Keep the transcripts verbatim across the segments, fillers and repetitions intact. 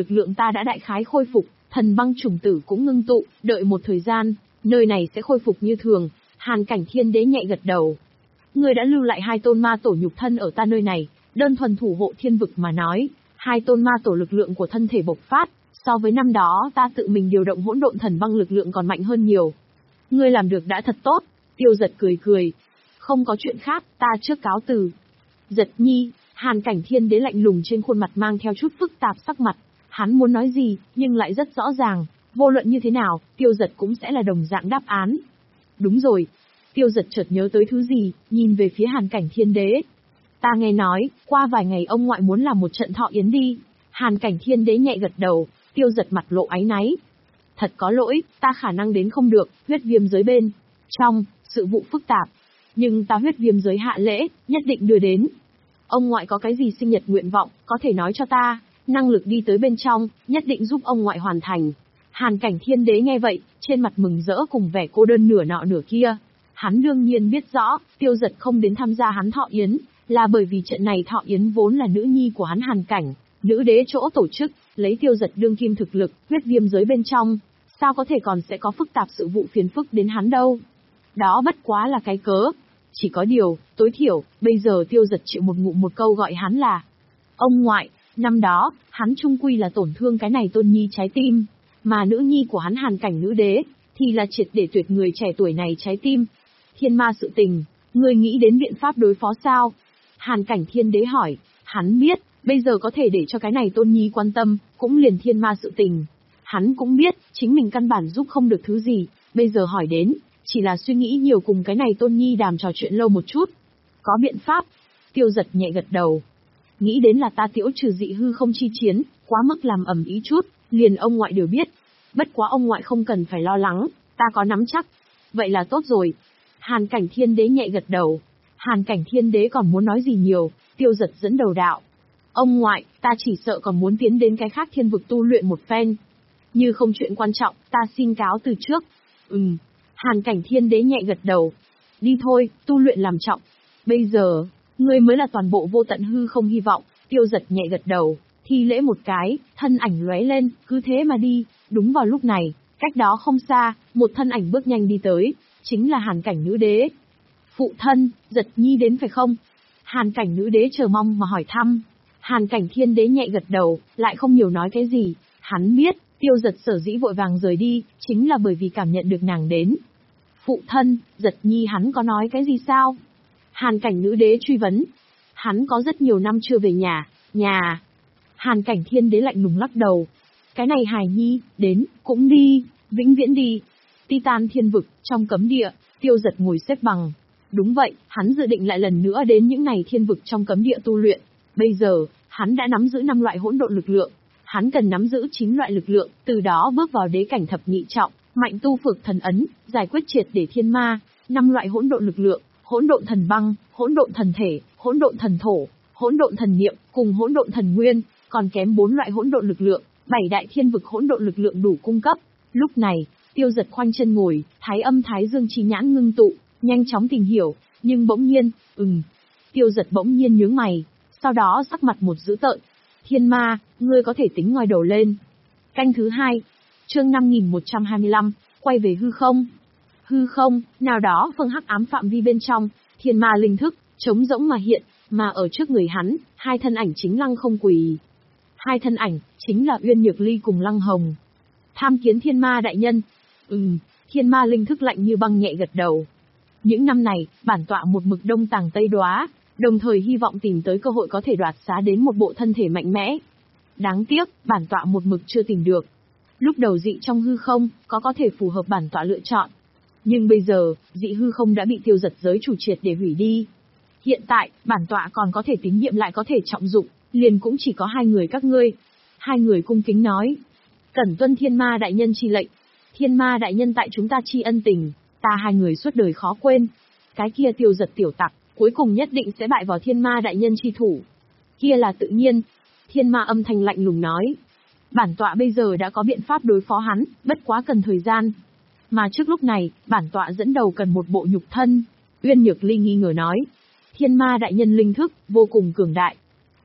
lực lượng ta đã đại khái khôi phục, thần băng chủng tử cũng ngưng tụ, đợi một thời gian, nơi này sẽ khôi phục như thường. Hàn Cảnh Thiên Đế nhẹ gật đầu. Ngươi đã lưu lại hai tôn ma tổ nhục thân ở ta nơi này, đơn thuần thủ hộ thiên vực mà nói, hai tôn ma tổ lực lượng của thân thể bộc phát, so với năm đó ta tự mình điều động hỗn độn thần băng lực lượng còn mạnh hơn nhiều. Ngươi làm được đã thật tốt. Tiêu Giật cười cười. Không có chuyện khác, ta trước cáo từ. Giật nhi, Hàn Cảnh Thiên Đế lạnh lùng trên khuôn mặt mang theo chút phức tạp sắc mặt. Hắn muốn nói gì, nhưng lại rất rõ ràng, vô luận như thế nào, Tiêu Giật cũng sẽ là đồng dạng đáp án. Đúng rồi. Tiêu Giật chợt nhớ tới thứ gì, nhìn về phía Hàn Cảnh Thiên Đế. Ta nghe nói, qua vài ngày ông ngoại muốn làm một trận thọ yến đi. Hàn Cảnh Thiên Đế nhẹ gật đầu. Tiêu Giật mặt lộ áy náy. Thật có lỗi, ta khả năng đến không được, huyết viêm giới bên trong, sự vụ phức tạp. Nhưng ta huyết viêm giới hạ lễ, nhất định đưa đến. Ông ngoại có cái gì sinh nhật nguyện vọng, có thể nói cho ta, năng lực đi tới bên trong, nhất định giúp ông ngoại hoàn thành. Hàn Cảnh Thiên Đế nghe vậy, trên mặt mừng rỡ cùng vẻ cô đơn nửa nọ nửa kia. Hắn đương nhiên biết rõ, Tiêu Giật không đến tham gia hắn thọ yến, là bởi vì trận này thọ yến vốn là nữ nhi của hắn Hàn Cảnh, nữ đế chỗ tổ chức, lấy Tiêu Giật đương kim thực lực, huyết viêm giới bên trong, sao có thể còn sẽ có phức tạp sự vụ phiền phức đến hắn đâu. Đó bất quá là cái cớ. Chỉ có điều, tối thiểu, bây giờ Tiêu Giật chịu một ngụm một câu gọi hắn là ông ngoại. Năm đó, hắn chung quy là tổn thương cái này tôn nhi trái tim, mà nữ nhi của hắn Hàn Cảnh nữ đế, thì là triệt để tuyệt người trẻ tuổi này trái tim. Thiên ma sự tình, ngươi nghĩ đến biện pháp đối phó sao? Hàn Cảnh Thiên Đế hỏi. Hắn biết, bây giờ có thể để cho cái này tôn nhi quan tâm, cũng liền thiên ma sự tình. Hắn cũng biết, chính mình căn bản giúp không được thứ gì, bây giờ hỏi đến, chỉ là suy nghĩ nhiều cùng cái này tôn nhi đàm trò chuyện lâu một chút. Có biện pháp. Tiêu Giật nhẹ gật đầu. Nghĩ đến là ta tiễu trừ dị hư không chi chiến, quá mức làm ầm ý chút, liền ông ngoại đều biết. Bất quá ông ngoại không cần phải lo lắng, ta có nắm chắc. Vậy là tốt rồi. Hàn Cảnh Thiên Đế nhẹ gật đầu. Hàn Cảnh Thiên Đế còn muốn nói gì nhiều, Tiêu Giật dẫn đầu đạo. Ông ngoại, ta chỉ sợ còn muốn tiến đến cái khác thiên vực tu luyện một phen. Như không chuyện quan trọng, ta xin cáo từ trước. Ừm. Hàn Cảnh Thiên Đế nhẹ gật đầu. Đi thôi, tu luyện làm trọng. Bây giờ, ngươi mới là toàn bộ vô tận hư không hy vọng. Tiêu Giật nhẹ gật đầu, thi lễ một cái, thân ảnh lóe lên, cứ thế mà đi. Đúng vào lúc này, cách đó không xa, một thân ảnh bước nhanh đi tới, chính là Hàn Cảnh nữ đế. Phụ thân, Giật nhi đến phải không? Hàn Cảnh nữ đế chờ mong mà hỏi thăm. Hàn Cảnh Thiên Đế nhẹ gật đầu, lại không nhiều nói cái gì. Hắn biết, Tiêu Giật sở dĩ vội vàng rời đi, chính là bởi vì cảm nhận được nàng đến. Phụ thân, Giật nhi hắn có nói cái gì sao? Hàn Cảnh nữ đế truy vấn. Hắn có rất nhiều năm chưa về nhà, nhà. Hàn Cảnh Thiên Đế lạnh lùng lắc đầu. Cái này hài nhi, đến, cũng đi, vĩnh viễn đi. Titan thiên vực, trong cấm địa, Tiêu Giật ngồi xếp bằng. Đúng vậy, hắn dự định lại lần nữa đến những này thiên vực trong cấm địa tu luyện. Bây giờ, hắn đã nắm giữ năm loại hỗn độn lực lượng. Hắn cần nắm giữ chín loại lực lượng, từ đó bước vào đế cảnh thập nhị trọng, mạnh tu phược thần ấn, giải quyết triệt để thiên ma. Năm loại hỗn độn lực lượng, hỗn độn thần băng, hỗn độn thần thể, hỗn độn thần thổ, hỗn độn thần niệm, cùng hỗn độn thần nguyên, còn kém bốn loại hỗn độn lực lượng, bảy đại thiên vực hỗn độn lực lượng đủ cung cấp. Lúc này, Tiêu Giật khoanh chân ngồi, thái âm thái dương chi nhãn ngưng tụ, nhanh chóng tìm hiểu, nhưng bỗng nhiên, ừm. Tiêu Giật bỗng nhiên nhướng mày, sau đó sắc mặt một dữ tợn. Thiên ma, ngươi có thể tính ngoi đầu lên. Canh thứ hai, chương năm nghìn một trăm hai mươi lăm, quay về hư không. Hư không, nào đó phương hắc ám phạm vi bên trong, thiên ma linh thức, trống rỗng mà hiện, mà ở trước người hắn, hai thân ảnh chính lăng không quỳ. Hai thân ảnh, chính là Uyên Nhược Ly cùng Lăng Hồng. Tham kiến thiên ma đại nhân. Ừm, thiên ma linh thức lạnh như băng nhẹ gật đầu. Những năm này, bản tọa một mực đông tàng tây đoá, đồng thời hy vọng tìm tới cơ hội có thể đoạt xá đến một bộ thân thể mạnh mẽ. Đáng tiếc, bản tọa một mực chưa tìm được. Lúc đầu dị trong hư không, có có thể phù hợp bản tọa lựa chọn. Nhưng bây giờ, dị hư không đã bị Tiêu Giật giới chủ triệt để hủy đi. Hiện tại, bản tọa còn có thể tín nhiệm lại có thể trọng dụng, liền cũng chỉ có hai người các ngươi. Hai người cung kính nói. Cẩn tuân thiên ma đại nhân chi lệnh. Thiên ma đại nhân tại chúng ta chi ân tình, ta hai người suốt đời khó quên. Cái kia Tiêu Giật tiểu tặc, cuối cùng nhất định sẽ bại vào thiên ma đại nhân chi thủ. Kia là tự nhiên. Thiên ma âm thanh lạnh lùng nói. Bản tọa bây giờ đã có biện pháp đối phó hắn, bất quá cần thời gian. Mà trước lúc này, bản tọa dẫn đầu cần một bộ nhục thân. Uyên Nhược Ly nghi ngờ nói. Thiên ma đại nhân linh thức, vô cùng cường đại.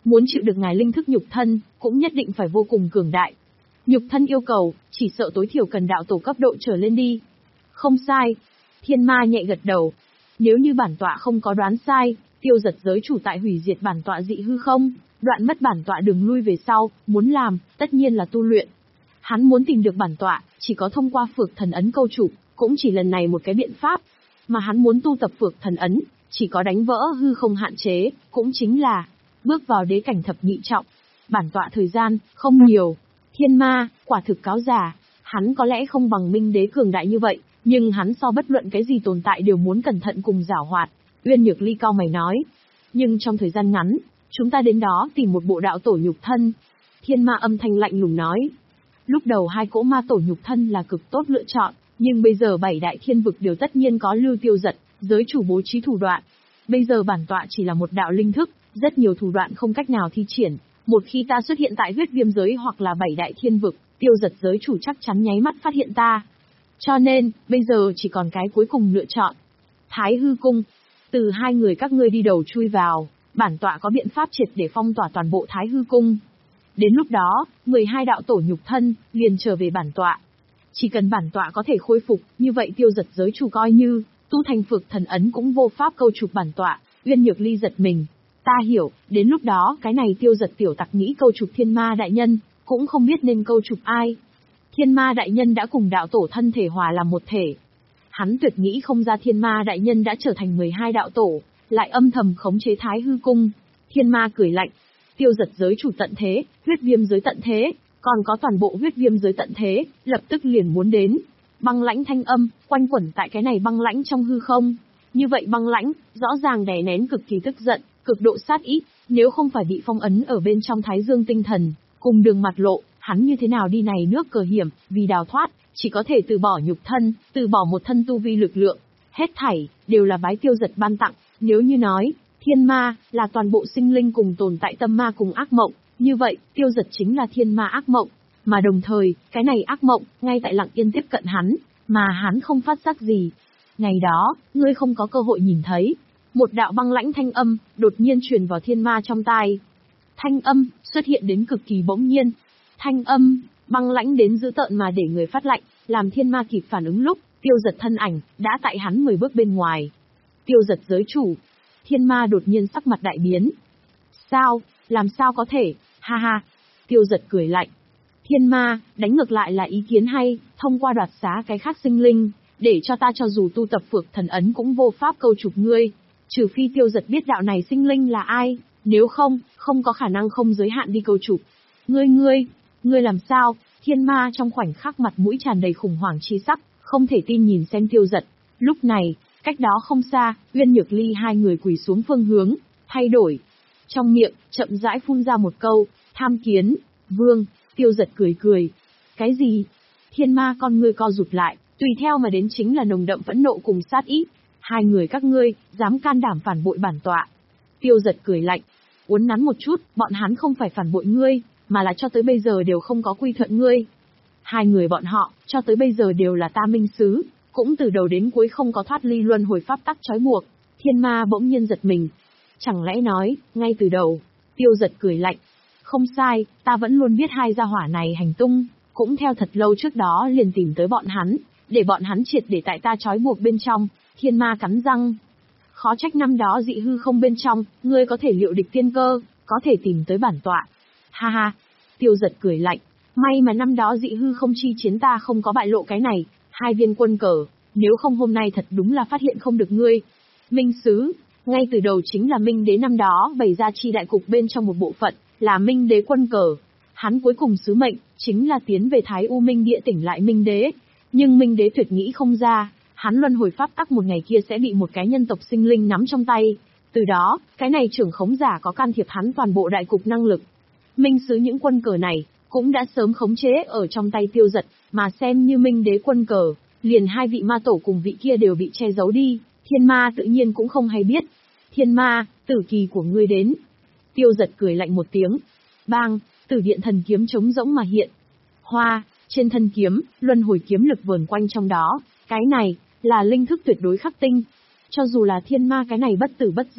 Muốn chịu được ngài linh thức nhục thân, cũng nhất định phải vô cùng cường đại. Nhục thân yêu cầu, chỉ sợ tối thiểu cần đạo tổ cấp độ trở lên đi. Không sai. Thiên ma nhẹ gật đầu. Nếu như bản tọa không có đoán sai, Tiêu Giật giới chủ tại hủy diệt bản tọa dị hư không, đoạn mất bản tọa đường lui về sau, muốn làm, tất nhiên là tu luyện. Hắn muốn tìm được bản tọa, chỉ có thông qua Phược Thần Ấn câu chụp, cũng chỉ lần này một cái biện pháp. Mà hắn muốn tu tập Phược Thần Ấn, chỉ có đánh vỡ hư không hạn chế, cũng chính là bước vào đế cảnh thập nhị trọng. Bản tọa thời gian, không nhiều. Thiên ma, quả thực cáo giả, hắn có lẽ không bằng Minh Đế cường đại như vậy, nhưng hắn so bất luận cái gì tồn tại đều muốn cẩn thận cùng giảo hoạt. Uyên Nhược Ly cau mày nói. Nhưng trong thời gian ngắn, chúng ta đến đó tìm một bộ đạo tổ nhục thân. Thiên ma âm thanh lạnh lùng nói. Lúc đầu hai cỗ ma tổ nhục thân là cực tốt lựa chọn, nhưng bây giờ bảy đại thiên vực đều tất nhiên có Lưu Tiêu Giật, giới chủ bố trí thủ đoạn. Bây giờ bản tọa chỉ là một đạo linh thức, rất nhiều thủ đoạn không cách nào thi triển. Một khi ta xuất hiện tại huyết viêm giới hoặc là bảy đại thiên vực, Tiêu Giật giới chủ chắc chắn nháy mắt phát hiện ta. Cho nên, bây giờ chỉ còn cái cuối cùng lựa chọn. Thái hư cung. Từ hai người các ngươi đi đầu chui vào, bản tọa có biện pháp triệt để phong tỏa toàn bộ Thái hư cung. Đến lúc đó, mười hai đạo tổ nhục thân, liền trở về bản tọa. Chỉ cần bản tọa có thể khôi phục, như vậy Tiêu Giật giới chủ coi như, tu thành Phược Thần Ấn cũng vô pháp câu chụp bản tọa. Uyên Nhược Ly giật mình. Ta hiểu, đến lúc đó cái này Tiêu Giật tiểu tặc nghĩ câu chụp thiên ma đại nhân, cũng không biết nên câu chụp ai. Thiên ma đại nhân đã cùng đạo tổ thân thể hòa làm một thể. Hắn tuyệt nghĩ không ra thiên ma đại nhân đã trở thành mười hai đạo tổ, lại âm thầm khống chế Thái hư cung. Thiên ma cười lạnh. Tiêu Giật giới chủ tận thế, huyết viêm giới tận thế, còn có toàn bộ huyết viêm giới tận thế, lập tức liền muốn đến. Băng lãnh thanh âm, quanh quẩn tại cái này băng lãnh trong hư không. Như vậy băng lãnh, rõ ràng đè nén cực kỳ tức giận, cực độ sát ý, nếu không phải bị phong ấn ở bên trong Thái Dương tinh thần, cùng đường mặt lộ, hắn như thế nào đi này nước cờ hiểm, vì đào thoát, chỉ có thể từ bỏ nhục thân, từ bỏ một thân tu vi lực lượng. Hết thảy, đều là bái Tiêu Giật ban tặng, nếu như nói, thiên ma, là toàn bộ sinh linh cùng tồn tại tâm ma cùng ác mộng, như vậy, Tiêu Giật chính là thiên ma ác mộng. Mà đồng thời, cái này ác mộng, ngay tại lặng yên tiếp cận hắn, mà hắn không phát giác gì. Ngày đó, ngươi không có cơ hội nhìn thấy. Một đạo băng lãnh thanh âm, đột nhiên truyền vào thiên ma trong tai. Thanh âm, xuất hiện đến cực kỳ bỗng nhiên. Thanh âm, băng lãnh đến dữ tợn mà để người phát lạnh, làm thiên ma kịp phản ứng lúc, Tiêu Giật thân ảnh, đã tại hắn mười bước bên ngoài. Tiêu Giật giới chủ. Thiên ma đột nhiên sắc mặt đại biến. Sao, làm sao có thể, ha ha. Tiêu Giật cười lạnh. Thiên ma, đánh ngược lại là ý kiến hay, thông qua đoạt xá cái khác sinh linh, để cho ta cho dù tu tập Phược Thần Ấn cũng vô pháp câu chụp ngươi. Trừ phi Tiêu Giật biết đạo này sinh linh là ai, nếu không, không có khả năng không giới hạn đi câu chụp. Ngươi ngươi, ngươi làm sao? Thiên ma trong khoảnh khắc mặt mũi tràn đầy khủng hoảng chi sắc, không thể tin nhìn xem Tiêu Giật. Lúc này, cách đó không xa, Uyên Nhược Ly hai người quỳ xuống phương hướng, thay đổi. Trong miệng, chậm rãi phun ra một câu, tham kiến, vương. Tiêu Giật cười cười. Cái gì? Thiên ma con ngươi co rụt lại, tùy theo mà đến chính là nồng đậm phẫn nộ cùng sát ý. Hai người các ngươi, dám can đảm phản bội bản tọa. Tiêu Giật cười lạnh. Uốn nắn một chút, bọn hắn không phải phản bội ngươi, mà là cho tới bây giờ đều không có quy thuận ngươi. Hai người bọn họ, cho tới bây giờ đều là ta minh sứ, cũng từ đầu đến cuối không có thoát ly luân hồi pháp tắc trói buộc. Thiên ma bỗng nhiên giật mình. Chẳng lẽ nói, ngay từ đầu. Tiêu Giật cười lạnh. Không sai, ta vẫn luôn biết hai gia hỏa này hành tung, cũng theo thật lâu trước đó liền tìm tới bọn hắn, để bọn hắn triệt để tại ta trói buộc bên trong. Thiên ma cắn răng. Khó trách năm đó dị hư không bên trong, ngươi có thể liệu địch tiên cơ, có thể tìm tới bản tọa. Ha ha. Tiêu Giật cười lạnh. May mà năm đó dị hư không chi chiến ta không có bại lộ cái này, hai viên quân cờ, nếu không hôm nay thật đúng là phát hiện không được ngươi. Minh sứ, ngay từ đầu chính là Minh Đế năm đó bày ra chi đại cục bên trong một bộ phận, là Minh Đế quân cờ. Hắn cuối cùng sứ mệnh, chính là tiến về Thái U Minh địa tỉnh lại Minh Đế. Nhưng Minh Đế tuyệt nghĩ không ra, hắn luân hồi pháp tắc một ngày kia sẽ bị một cái nhân tộc sinh linh nắm trong tay. Từ đó, cái này trưởng khống giả có can thiệp hắn toàn bộ đại cục năng lực. Minh sứ những quân cờ này, cũng đã sớm khống chế ở trong tay Tiêu Giật, mà xem như Minh Đế quân cờ, liền hai vị ma tổ cùng vị kia đều bị che giấu đi, thiên ma tự nhiên cũng không hay biết. Thiên ma, tử kỳ của ngươi đến. Tiêu Giật cười lạnh một tiếng. Bang, tử điện thần kiếm trống rỗng mà hiện. Hoa, trên thân kiếm, luân hồi kiếm lực vờn quanh trong đó, cái này, là linh thức tuyệt đối khắc tinh. Cho dù là thiên ma cái này bất tử bất diệt,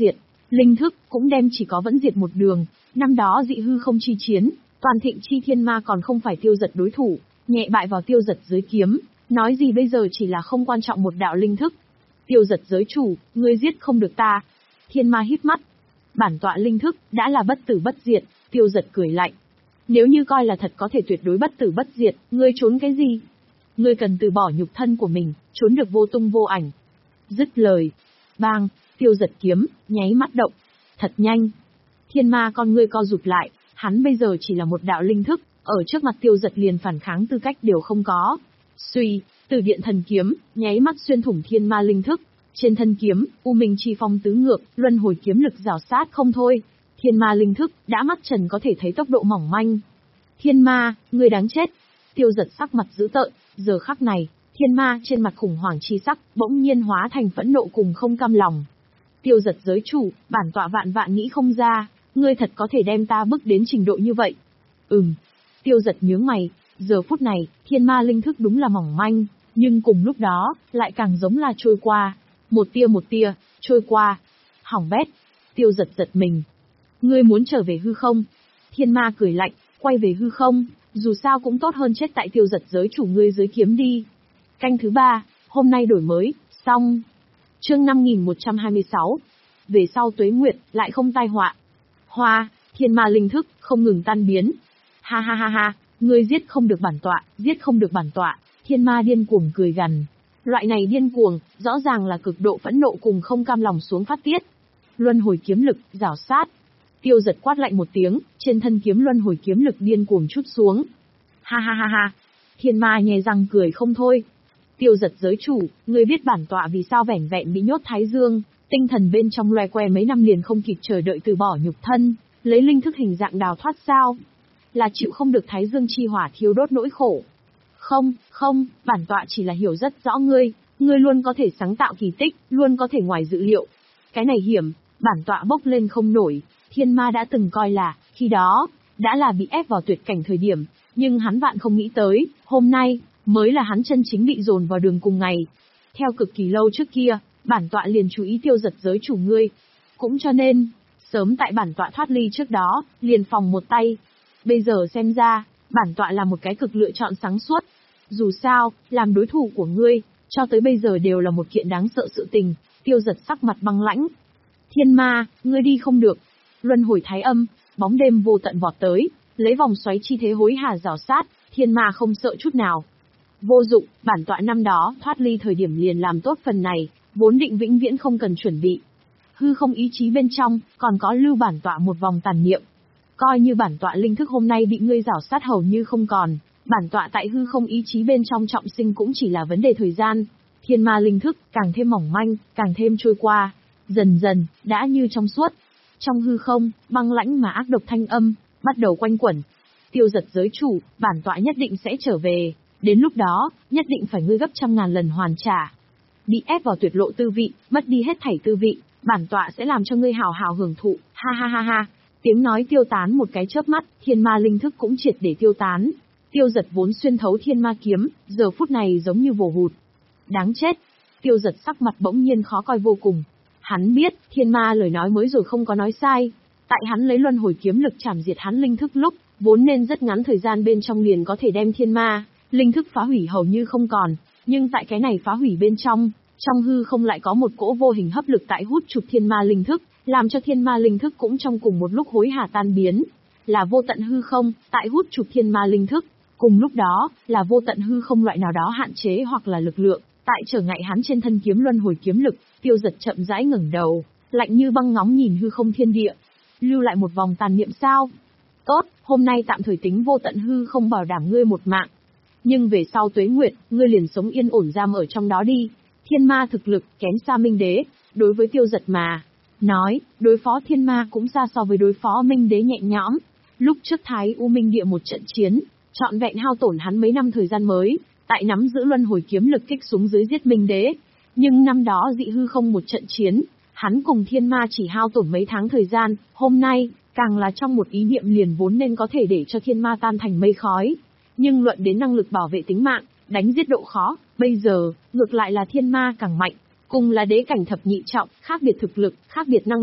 Linh thức cũng đem chỉ có vẫn diệt một đường, năm đó dị hư không chi chiến, toàn thịnh chi thiên ma còn không phải tiêu giật đối thủ, nhẹ bại vào tiêu giật dưới kiếm, nói gì bây giờ chỉ là không quan trọng một đạo linh thức. Tiêu giật giới chủ, ngươi giết không được ta. Thiên ma híp mắt. Bản tọa linh thức, đã là bất tử bất diệt, tiêu giật cười lạnh. Nếu như coi là thật có thể tuyệt đối bất tử bất diệt, ngươi trốn cái gì? Ngươi cần từ bỏ nhục thân của mình, trốn được vô tung vô ảnh. Dứt lời. Bang, tiêu giật kiếm, nháy mắt động. Thật nhanh. Thiên ma con ngươi co rụt lại, hắn bây giờ chỉ là một đạo linh thức, ở trước mặt tiêu giật liền phản kháng tư cách đều không có. Suy, Tử điện thần kiếm, nháy mắt xuyên thủng thiên ma linh thức. Trên thân kiếm, u minh chi phong tứ ngược, luân hồi kiếm lực rào sát không thôi. Thiên ma linh thức, đã mắt trần có thể thấy tốc độ mỏng manh. Thiên ma, ngươi đáng chết. Tiêu giật sắc mặt dữ tợn, giờ khắc này, thiên ma trên mặt khủng hoảng chi sắc, bỗng nhiên hóa thành phẫn nộ cùng không cam lòng. Tiêu giật giới chủ, bản tọa vạn vạn nghĩ không ra, ngươi thật có thể đem ta bước đến trình độ như vậy. Ừm. Tiêu giật nhướng mày, giờ phút này, thiên ma linh thức đúng là mỏng manh, nhưng cùng lúc đó, lại càng giống là trôi qua. Một tia một tia, trôi qua. Hỏng bét. Tiêu giật giật mình. Ngươi muốn trở về hư không? Thiên ma cười lạnh, quay về hư không, dù sao cũng tốt hơn chết tại tiêu giật giới chủ ngươi dưới kiếm đi. Canh thứ ba, hôm nay đổi mới, xong. Chương năm nghìn một trăm hai mươi sáu. Về sau tuế nguyệt, lại không tai họa. Hoa, thiên ma linh thức, không ngừng tan biến. Ha ha ha ha, ngươi giết không được bản tọa, giết không được bản tọa. Thiên ma điên cuồng cười gằn. Loại này điên cuồng, rõ ràng là cực độ phẫn nộ cùng không cam lòng xuống phát tiết. Luân hồi kiếm lực, rảo sát. Tiêu giật quát lạnh một tiếng, trên thân kiếm luân hồi kiếm lực điên cuồng chút xuống. Ha ha ha ha. Thiên ma nhè răng cười không thôi. Tiêu giật giới chủ, ngươi biết bản tọa vì sao vẻn vẹn bị nhốt thái dương, tinh thần bên trong loe que mấy năm liền không kịp chờ đợi từ bỏ nhục thân, lấy linh thức hình dạng đào thoát sao? Là chịu không được thái dương chi hỏa thiêu đốt nỗi khổ. Không, không, bản tọa chỉ là hiểu rất rõ ngươi, ngươi luôn có thể sáng tạo kỳ tích, luôn có thể ngoài dự liệu. Cái này hiểm, bản tọa bốc lên không nổi, thiên ma đã từng coi là, khi đó, đã là bị ép vào tuyệt cảnh thời điểm, nhưng hắn vạn không nghĩ tới, hôm nay, mới là hắn chân chính bị dồn vào đường cùng ngày. Theo cực kỳ lâu trước kia, bản tọa liền chú ý tiêu giật giới chủ ngươi. Cũng cho nên, sớm tại bản tọa thoát ly trước đó, liền phòng một tay. Bây giờ xem ra, bản tọa là một cái cực lựa chọn sáng suốt. Dù sao, làm đối thủ của ngươi, cho tới bây giờ đều là một kiện đáng sợ sự tình. Tiêu giật sắc mặt băng lãnh. Thiên ma, ngươi đi không được. Luân hồi thái âm, bóng đêm vô tận vọt tới, lấy vòng xoáy chi thế hối hả rào sát, thiên ma không sợ chút nào. Vô dụng, bản tọa năm đó thoát ly thời điểm liền làm tốt phần này, vốn định vĩnh viễn không cần chuẩn bị. Hư không ý chí bên trong, còn có lưu bản tọa một vòng tàn niệm. Coi như bản tọa linh thức hôm nay bị ngươi rào sát hầu như không còn, bản tọa tại hư không ý chí bên trong trọng sinh cũng chỉ là vấn đề thời gian. Thiên ma linh thức càng thêm mỏng manh, càng thêm trôi qua, dần dần, đã như trong suốt. Trong hư không, băng lãnh mà ác độc thanh âm, bắt đầu quanh quẩn. Tiêu giật giới chủ, bản tọa nhất định sẽ trở về, đến lúc đó, nhất định phải ngươi gấp trăm ngàn lần hoàn trả. Bị ép vào tuyệt lộ tư vị, mất đi hết thảy tư vị, bản tọa sẽ làm cho ngươi hào hào hưởng thụ, ha ha ha ha. Tiếng nói tiêu tán một cái chớp mắt, thiên ma linh thức cũng triệt để tiêu tán. Tiêu giật vốn xuyên thấu thiên ma kiếm, giờ phút này giống như vồ hụt. Đáng chết. Tiêu giật sắc mặt bỗng nhiên khó coi vô cùng. Hắn biết, thiên ma lời nói mới rồi không có nói sai. Tại hắn lấy luân hồi kiếm lực chảm diệt hắn linh thức lúc, vốn nên rất ngắn thời gian bên trong liền có thể đem thiên ma, linh thức phá hủy hầu như không còn. Nhưng tại cái này phá hủy bên trong, trong hư không lại có một cỗ vô hình hấp lực tại hút chụp thiên ma linh thức, làm cho thiên ma linh thức cũng trong cùng một lúc hối hả tan biến. Là vô tận hư không, tại hút chụp thiên ma linh thức. Cùng lúc đó, là vô tận hư không loại nào đó hạn chế hoặc là lực lượng, tại trở ngại hắn trên thân kiếm luân hồi kiếm lực. Tiêu giật chậm rãi ngẩng đầu, lạnh như băng ngóng nhìn hư không thiên địa. Lưu lại một vòng tàn niệm sao? Tốt, hôm nay tạm thời tính vô tận hư không bảo đảm ngươi một mạng. Nhưng về sau tuế nguyệt, ngươi liền sống yên ổn giam ở trong đó đi. Thiên ma thực lực, kém xa minh đế, đối với tiêu giật mà nói, đối phó thiên ma cũng xa so với đối phó minh đế nhẹ nhõm. Lúc trước Thái U Minh Địa một trận chiến, trọn vẹn hao tổn hắn mấy năm thời gian mới, tại nắm giữ luân hồi kiếm lực kích xuống dưới giết minh đế. Nhưng năm đó dị hư không một trận chiến, hắn cùng thiên ma chỉ hao tổn mấy tháng thời gian, hôm nay, càng là trong một ý niệm liền vốn nên có thể để cho thiên ma tan thành mây khói. Nhưng luận đến năng lực bảo vệ tính mạng, đánh giết độ khó, bây giờ, ngược lại là thiên ma càng mạnh, cùng là đế cảnh thập nhị trọng, khác biệt thực lực, khác biệt năng lực,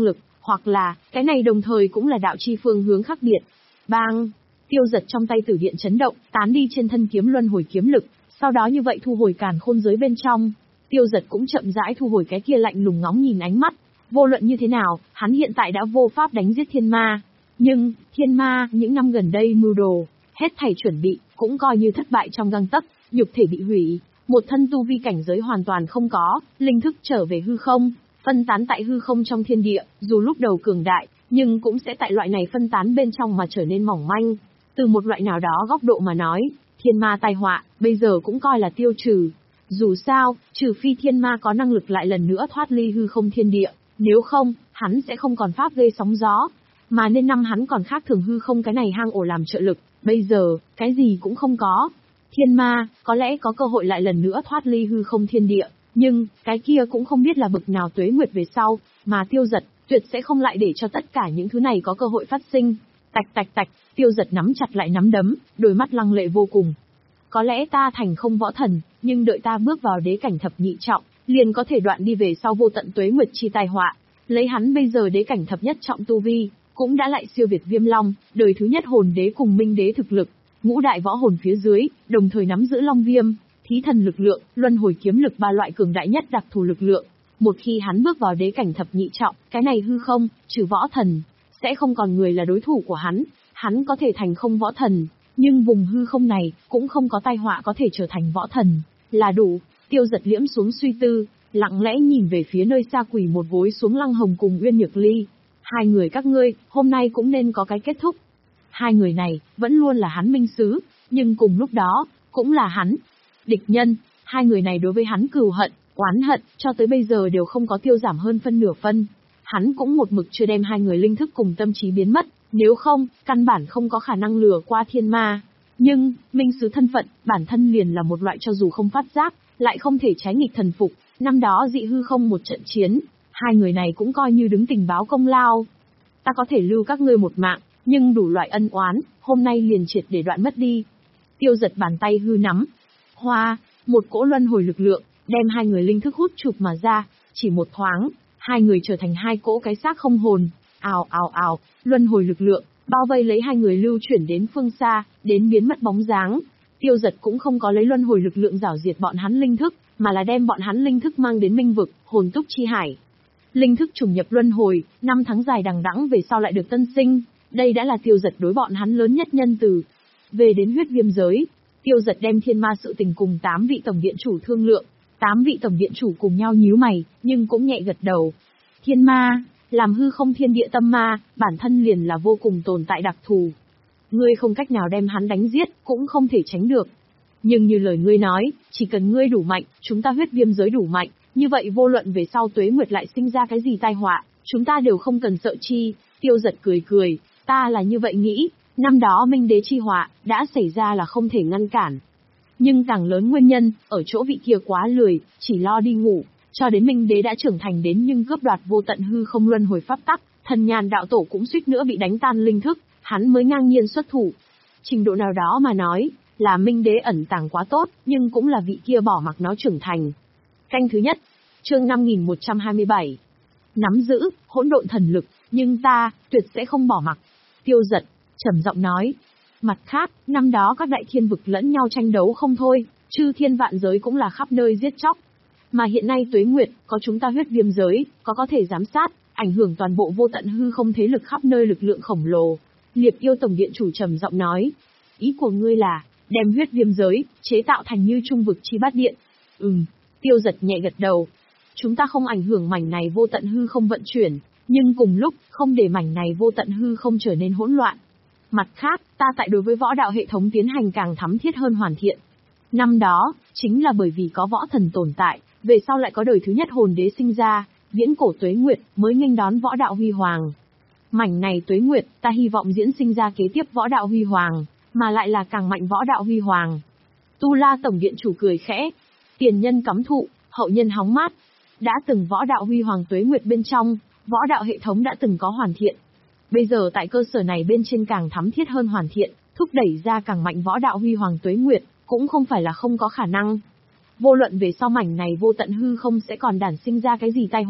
hoặc là, cái này đồng thời cũng là đạo chi phương hướng khác biệt. Bang! Tiêu Giật trong tay tử điện chấn động, tán đi trên thân kiếm luân hồi kiếm lực, sau đó như vậy thu hồi càn khôn giới bên trong. Tiêu Giật cũng chậm rãi thu hồi cái kia lạnh lùng ngóng nhìn ánh mắt. Vô luận như thế nào, hắn hiện tại đã vô pháp đánh giết thiên ma. Nhưng, thiên ma, những năm gần đây mưu đồ, hết thảy chuẩn bị, cũng coi như thất bại trong gang tấc, nhục thể bị hủy, một thân tu vi cảnh giới hoàn toàn không có, linh thức trở về hư không, phân tán tại hư không trong thiên địa, dù lúc đầu cường đại, nhưng cũng sẽ tại loại này phân tán bên trong mà trở nên mỏng manh. Từ một loại nào đó góc độ mà nói, thiên ma tai họa, bây giờ cũng coi là tiêu trừ. Dù sao, trừ phi thiên ma có năng lực lại lần nữa thoát ly hư không thiên địa, nếu không, hắn sẽ không còn pháp gây sóng gió. Mà nên năm hắn còn khác thường hư không cái này hang ổ làm trợ lực, bây giờ, cái gì cũng không có. Thiên ma, có lẽ có cơ hội lại lần nữa thoát ly hư không thiên địa, nhưng, cái kia cũng không biết là bực nào tuế nguyệt về sau, mà Tiêu Giật, tuyệt sẽ không lại để cho tất cả những thứ này có cơ hội phát sinh. Tạch tạch tạch, Tiêu Giật nắm chặt lại nắm đấm, đôi mắt lăng lệ vô cùng. Có lẽ ta thành không võ thần, nhưng đợi ta bước vào đế cảnh thập nhị trọng, liền có thể đoạn đi về sau vô tận tuế nguyệt chi tai họa. Lấy hắn bây giờ đế cảnh thập nhất trọng tu vi, cũng đã lại siêu việt Viêm Long, đời thứ nhất hồn đế cùng minh đế thực lực, ngũ đại võ hồn phía dưới, đồng thời nắm giữ Long Viêm, thí thần lực lượng, luân hồi kiếm lực ba loại cường đại nhất đặc thù lực lượng. Một khi hắn bước vào đế cảnh thập nhị trọng, cái này hư không, trừ võ thần, sẽ không còn người là đối thủ của hắn. Hắn có thể thành không võ thần, nhưng vùng hư không này cũng không có tai họa có thể trở thành võ thần, là đủ. Tiêu Giật liễm xuống suy tư, lặng lẽ nhìn về phía nơi xa quỳ một gối xuống Lăng Hồng cùng Uyên Nhược Ly. Hai người các ngươi, hôm nay cũng nên có cái kết thúc. Hai người này, vẫn luôn là hắn minh sứ, nhưng cùng lúc đó, cũng là hắn địch nhân. Hai người này đối với hắn cừu hận, oán hận, cho tới bây giờ đều không có tiêu giảm hơn phân nửa phân. Hắn cũng một mực chưa đem hai người linh thức cùng tâm trí biến mất, nếu không, căn bản không có khả năng lừa qua thiên ma. Nhưng, minh sứ thân phận, bản thân liền là một loại cho dù không phát giác, lại không thể trái nghịch thần phục. Năm đó dị hư không một trận chiến, hai người này cũng coi như đứng tình báo công lao. Ta có thể lưu các ngươi một mạng, nhưng đủ loại ân oán, hôm nay liền triệt để đoạn mất đi. Tiêu Giật bàn tay hư nắm. Hoa, một cỗ luân hồi lực lượng, đem hai người linh thức hút chụp mà ra, chỉ một thoáng, hai người trở thành hai cỗ cái xác không hồn. Ào ào ào, luân hồi lực lượng, bao vây lấy hai người lưu chuyển đến phương xa, đến biến mất bóng dáng. Tiêu Giật cũng không có lấy luân hồi lực lượng rảo diệt bọn hắn linh thức, mà là đem bọn hắn linh thức mang đến minh vực, hồn túc chi hải. Linh thức trùng nhập luân hồi, năm tháng dài đằng đẵng về sau lại được tân sinh, đây đã là Tiêu Giật đối bọn hắn lớn nhất nhân từ. Về đến huyết viêm giới, Tiêu Giật đem thiên ma sự tình cùng tám vị tổng điện chủ thương lượng, tám vị tổng điện chủ cùng nhau nhíu mày, nhưng cũng nhẹ gật đầu. Thiên ma, làm hư không thiên địa tâm ma, bản thân liền là vô cùng tồn tại đặc thù. Ngươi không cách nào đem hắn đánh giết, cũng không thể tránh được. Nhưng như lời ngươi nói, chỉ cần ngươi đủ mạnh, chúng ta huyết viêm giới đủ mạnh, như vậy vô luận về sau tuế nguyệt lại sinh ra cái gì tai họa, chúng ta đều không cần sợ chi. Tiêu Giật cười cười, ta là như vậy nghĩ, năm đó minh đế chi họa, đã xảy ra là không thể ngăn cản. Nhưng càng lớn nguyên nhân, ở chỗ vị kia quá lười, chỉ lo đi ngủ, cho đến minh đế đã trưởng thành đến nhưng cướp đoạt vô tận hư không luân hồi pháp tắc, thần nhàn đạo tổ cũng suýt nữa bị đánh tan linh thức, hắn mới ngang nhiên xuất thủ. Trình độ nào đó mà nói, là minh đế ẩn tàng quá tốt, nhưng cũng là vị kia bỏ mặc nó trưởng thành. Canh thứ nhất, chương năm nghìn một trăm hai mươi bảy. Nắm giữ, hỗn độn thần lực, nhưng ta, tuyệt sẽ không bỏ mặc. Tiêu Giật, trầm giọng nói. Mặt khác, năm đó các đại thiên vực lẫn nhau tranh đấu không thôi, chư thiên vạn giới cũng là khắp nơi giết chóc. Mà hiện nay tuế nguyệt, có chúng ta huyết viêm giới, có có thể giám sát, ảnh hưởng toàn bộ vô tận hư không thế lực khắp nơi lực lượng khổng lồ. Liệp yêu tổng điện chủ trầm giọng nói. Ý của ngươi là, đem huyết viêm giới, chế tạo thành như trung vực chi bát điện. Ừm, Tiêu Giật nhẹ gật đầu. Chúng ta không ảnh hưởng mảnh này vô tận hư không vận chuyển, nhưng cùng lúc, không để mảnh này vô tận hư không trở nên hỗn loạn. Mặt khác, ta tại đối với võ đạo hệ thống tiến hành càng thắm thiết hơn hoàn thiện. Năm đó, chính là bởi vì có võ thần tồn tại, về sau lại có đời thứ nhất hồn đế sinh ra, viễn cổ tuế nguyệt, mới nghênh đón võ đạo huy hoàng. Mảnh này tuế nguyệt, ta hy vọng diễn sinh ra kế tiếp võ đạo huy hoàng, mà lại là càng mạnh võ đạo huy hoàng. Tu La tổng điện chủ cười khẽ. Tiền nhân cắm thụ, hậu nhân hóng mát. Đã từng võ đạo huy hoàng tuế nguyệt bên trong, võ đạo hệ thống đã từng có hoàn thiện. Bây giờ tại cơ sở này bên trên càng thắm thiết hơn hoàn thiện, thúc đẩy ra càng mạnh võ đạo huy hoàng tuế nguyệt, cũng không phải là không có khả năng. Vô luận về sau mảnh này vô tận hư không sẽ còn đản sinh ra cái gì tai họa,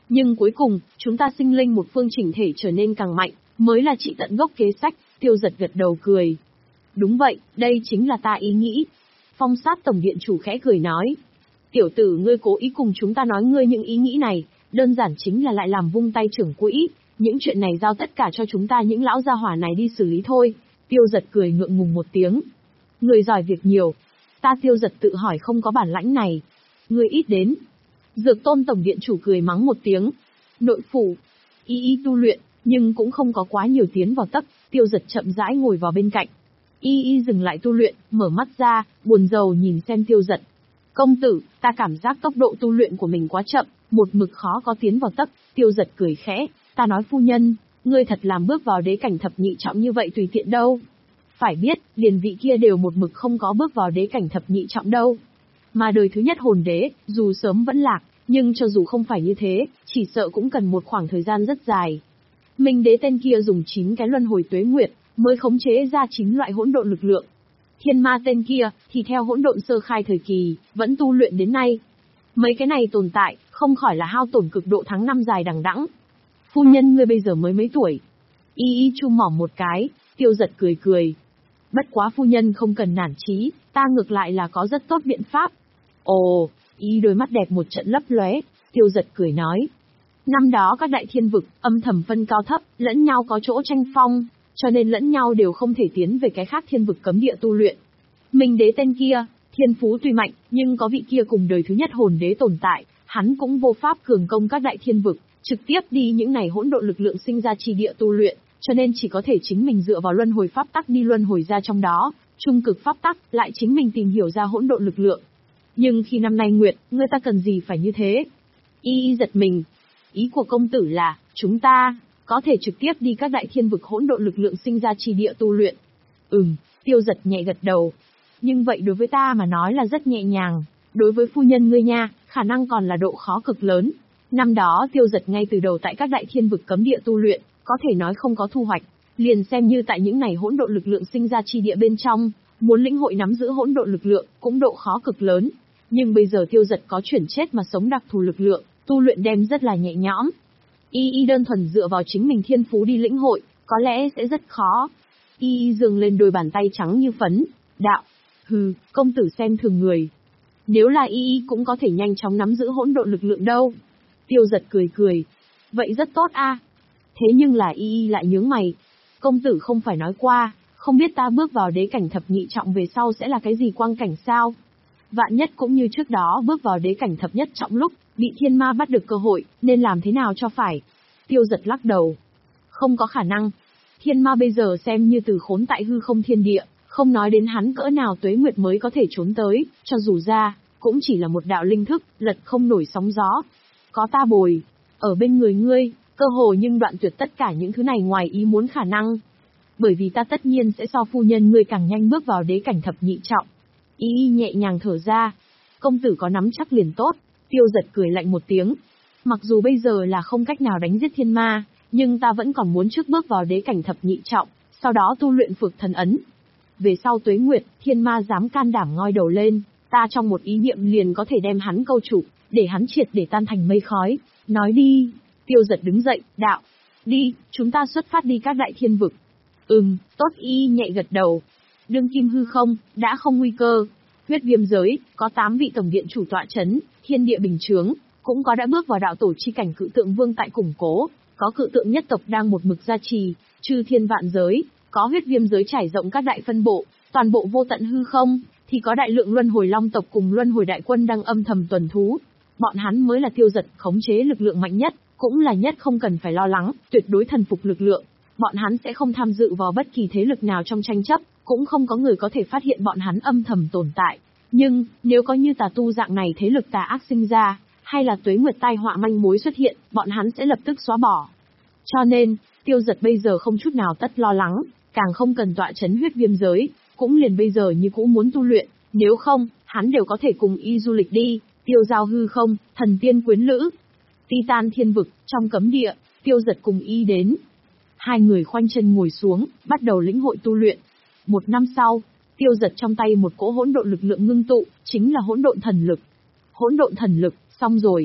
Nhưng cuối cùng, chúng ta sinh linh một phương chỉnh thể trở nên càng mạnh, mới là trị tận gốc kế sách. Tiêu Giật gật đầu cười. Đúng vậy, đây chính là ta ý nghĩ. Phong Sát tổng điện chủ khẽ cười nói. Tiểu tử ngươi cố ý cùng chúng ta nói ngươi những ý nghĩ này, đơn giản chính là lại làm vung tay trưởng quỹ, những chuyện này giao tất cả cho chúng ta những lão gia hỏa này đi xử lý thôi. Tiêu Giật cười ngượng ngùng một tiếng. Người giỏi việc nhiều. Ta Tiêu Giật tự hỏi không có bản lãnh này. Ngươi ít đến. Dược Tôn tổng điện chủ cười mắng một tiếng. Nội phủ, y y tu luyện, nhưng cũng không có quá nhiều tiến vào tấc. Tiêu Giật chậm rãi ngồi vào bên cạnh. Y y dừng lại tu luyện, mở mắt ra, buồn rầu nhìn xem Tiêu Giật. Công tử, ta cảm giác tốc độ tu luyện của mình quá chậm, một mực khó có tiến vào tấc. Tiêu Giật cười khẽ, ta nói phu nhân, ngươi thật làm bước vào đế cảnh thập nhị trọng như vậy tùy tiện đâu. Phải biết, liền vị kia đều một mực không có bước vào đế cảnh thập nhị trọng đâu. Mà đời thứ nhất hồn đế, dù sớm vẫn lạc, nhưng cho dù không phải như thế, chỉ sợ cũng cần một khoảng thời gian rất dài. Minh đế tên kia dùng chín cái luân hồi tuế nguyệt, mới khống chế ra chín loại hỗn độn lực lượng. Thiên ma tên kia, thì theo hỗn độn sơ khai thời kỳ, vẫn tu luyện đến nay. Mấy cái này tồn tại, không khỏi là hao tổn cực độ tháng năm dài đằng đẵng. Phu nhân ngươi bây giờ mới mấy tuổi? Y y chu mỏm một cái, Tiêu Giật cười cười. Bất quá phu nhân không cần nản chí, ta ngược lại là có rất tốt biện pháp. Ồ, y đôi mắt đẹp một trận lấp lóe, Tiêu Giật cười nói. Năm đó các đại thiên vực, âm thầm phân cao thấp, lẫn nhau có chỗ tranh phong, cho nên lẫn nhau đều không thể tiến về cái khác thiên vực cấm địa tu luyện. Minh đế tên kia, thiên phú tuy mạnh, nhưng có vị kia cùng đời thứ nhất hồn đế tồn tại, hắn cũng vô pháp cường công các đại thiên vực, trực tiếp đi những này hỗn độn lực lượng sinh ra chi địa tu luyện, cho nên chỉ có thể chính mình dựa vào luân hồi pháp tắc đi luân hồi ra trong đó, trung cực pháp tắc lại chính mình tìm hiểu ra hỗn độn lực lượng. Nhưng khi năm nay nguyệt, người ta cần gì phải như thế? Y y giật mình. Ý của công tử là, chúng ta có thể trực tiếp đi các đại thiên vực hỗn độn lực lượng sinh ra chi địa tu luyện. Ừm, Tiêu Giật nhẹ gật đầu. Nhưng vậy đối với ta mà nói là rất nhẹ nhàng, đối với phu nhân ngươi nha, khả năng còn là độ khó cực lớn. Năm đó Tiêu Giật ngay từ đầu tại các đại thiên vực cấm địa tu luyện, có thể nói không có thu hoạch, liền xem như tại những này hỗn độn lực lượng sinh ra chi địa bên trong, muốn lĩnh hội nắm giữ hỗn độn lực lượng cũng độ khó cực lớn. Nhưng bây giờ Tiêu Giật có chuyển chết mà sống đặc thù lực lượng, tu luyện đem rất là nhẹ nhõm. Y y đơn thuần dựa vào chính mình thiên phú đi lĩnh hội, có lẽ sẽ rất khó. Y y dường lên đôi bàn tay trắng như phấn, đạo, hừ, công tử xem thường người. Nếu là y y cũng có thể nhanh chóng nắm giữ hỗn độn lực lượng đâu. Tiêu Giật cười cười, vậy rất tốt a. Thế nhưng là y y lại nhướng mày. Công tử không phải nói qua, không biết ta bước vào đế cảnh thập nhị trọng về sau sẽ là cái gì quang cảnh sao? Vạn nhất cũng như trước đó bước vào đế cảnh thập nhất trọng lúc, bị thiên ma bắt được cơ hội, nên làm thế nào cho phải? Tiêu Giật lắc đầu. Không có khả năng. Thiên ma bây giờ xem như từ khốn tại hư không thiên địa, không nói đến hắn cỡ nào tuế nguyệt mới có thể trốn tới, cho dù ra, cũng chỉ là một đạo linh thức, lật không nổi sóng gió. Có ta bồi, ở bên người ngươi, cơ hồ nhưng đoạn tuyệt tất cả những thứ này ngoài ý muốn khả năng. Bởi vì ta tất nhiên sẽ so phu nhân ngươi càng nhanh bước vào đế cảnh thập nhị trọng. Y y nhẹ nhàng thở ra. Công tử có nắm chắc liền tốt. Tiêu Giật cười lạnh một tiếng. Mặc dù bây giờ là không cách nào đánh giết thiên ma, nhưng ta vẫn còn muốn trước bước vào đế cảnh thập nhị trọng, sau đó tu luyện phược thần ấn. Về sau tuế nguyệt, thiên ma dám can đảm ngoi đầu lên, ta trong một ý niệm liền có thể đem hắn câu trụ, để hắn triệt để tan thành mây khói. Nói đi. Tiêu Giật đứng dậy, đạo. Đi, chúng ta xuất phát đi các đại thiên vực. Ừm, tốt. Y nhẹ gật đầu. Đương kim hư không, đã không nguy cơ. Huyết viêm giới, có tám vị tổng điện chủ tọa chấn, thiên địa bình chướng, cũng có đã bước vào đạo tổ chi cảnh cự tượng vương tại củng cố, có cự tượng nhất tộc đang một mực gia trì, chư thiên vạn giới, có huyết viêm giới trải rộng các đại phân bộ, toàn bộ vô tận hư không, thì có đại lượng luân hồi long tộc cùng luân hồi đại quân đang âm thầm tuần thú. Bọn hắn mới là Tiêu Giật khống chế lực lượng mạnh nhất, cũng là nhất không cần phải lo lắng, tuyệt đối thần phục lực lượng. Bọn hắn sẽ không tham dự vào bất kỳ thế lực nào trong tranh chấp, cũng không có người có thể phát hiện bọn hắn âm thầm tồn tại. Nhưng, nếu có như tà tu dạng này thế lực tà ác sinh ra, hay là tuế nguyệt tai họa manh mối xuất hiện, bọn hắn sẽ lập tức xóa bỏ. Cho nên, Tiêu Giật bây giờ không chút nào tất lo lắng, càng không cần tọa chấn huyết viêm giới, cũng liền bây giờ như cũ muốn tu luyện, nếu không, hắn đều có thể cùng y du lịch đi, tiêu giao hư không, thần tiên quyến lữ. Titan thiên vực, trong cấm địa, Tiêu Giật cùng y đến. Hai người khoanh chân ngồi xuống, bắt đầu lĩnh hội tu luyện. Một năm sau, Tiêu Giật trong tay một cỗ hỗn độn lực lượng ngưng tụ, chính là hỗn độn thần lực. Hỗn độn thần lực, xong rồi.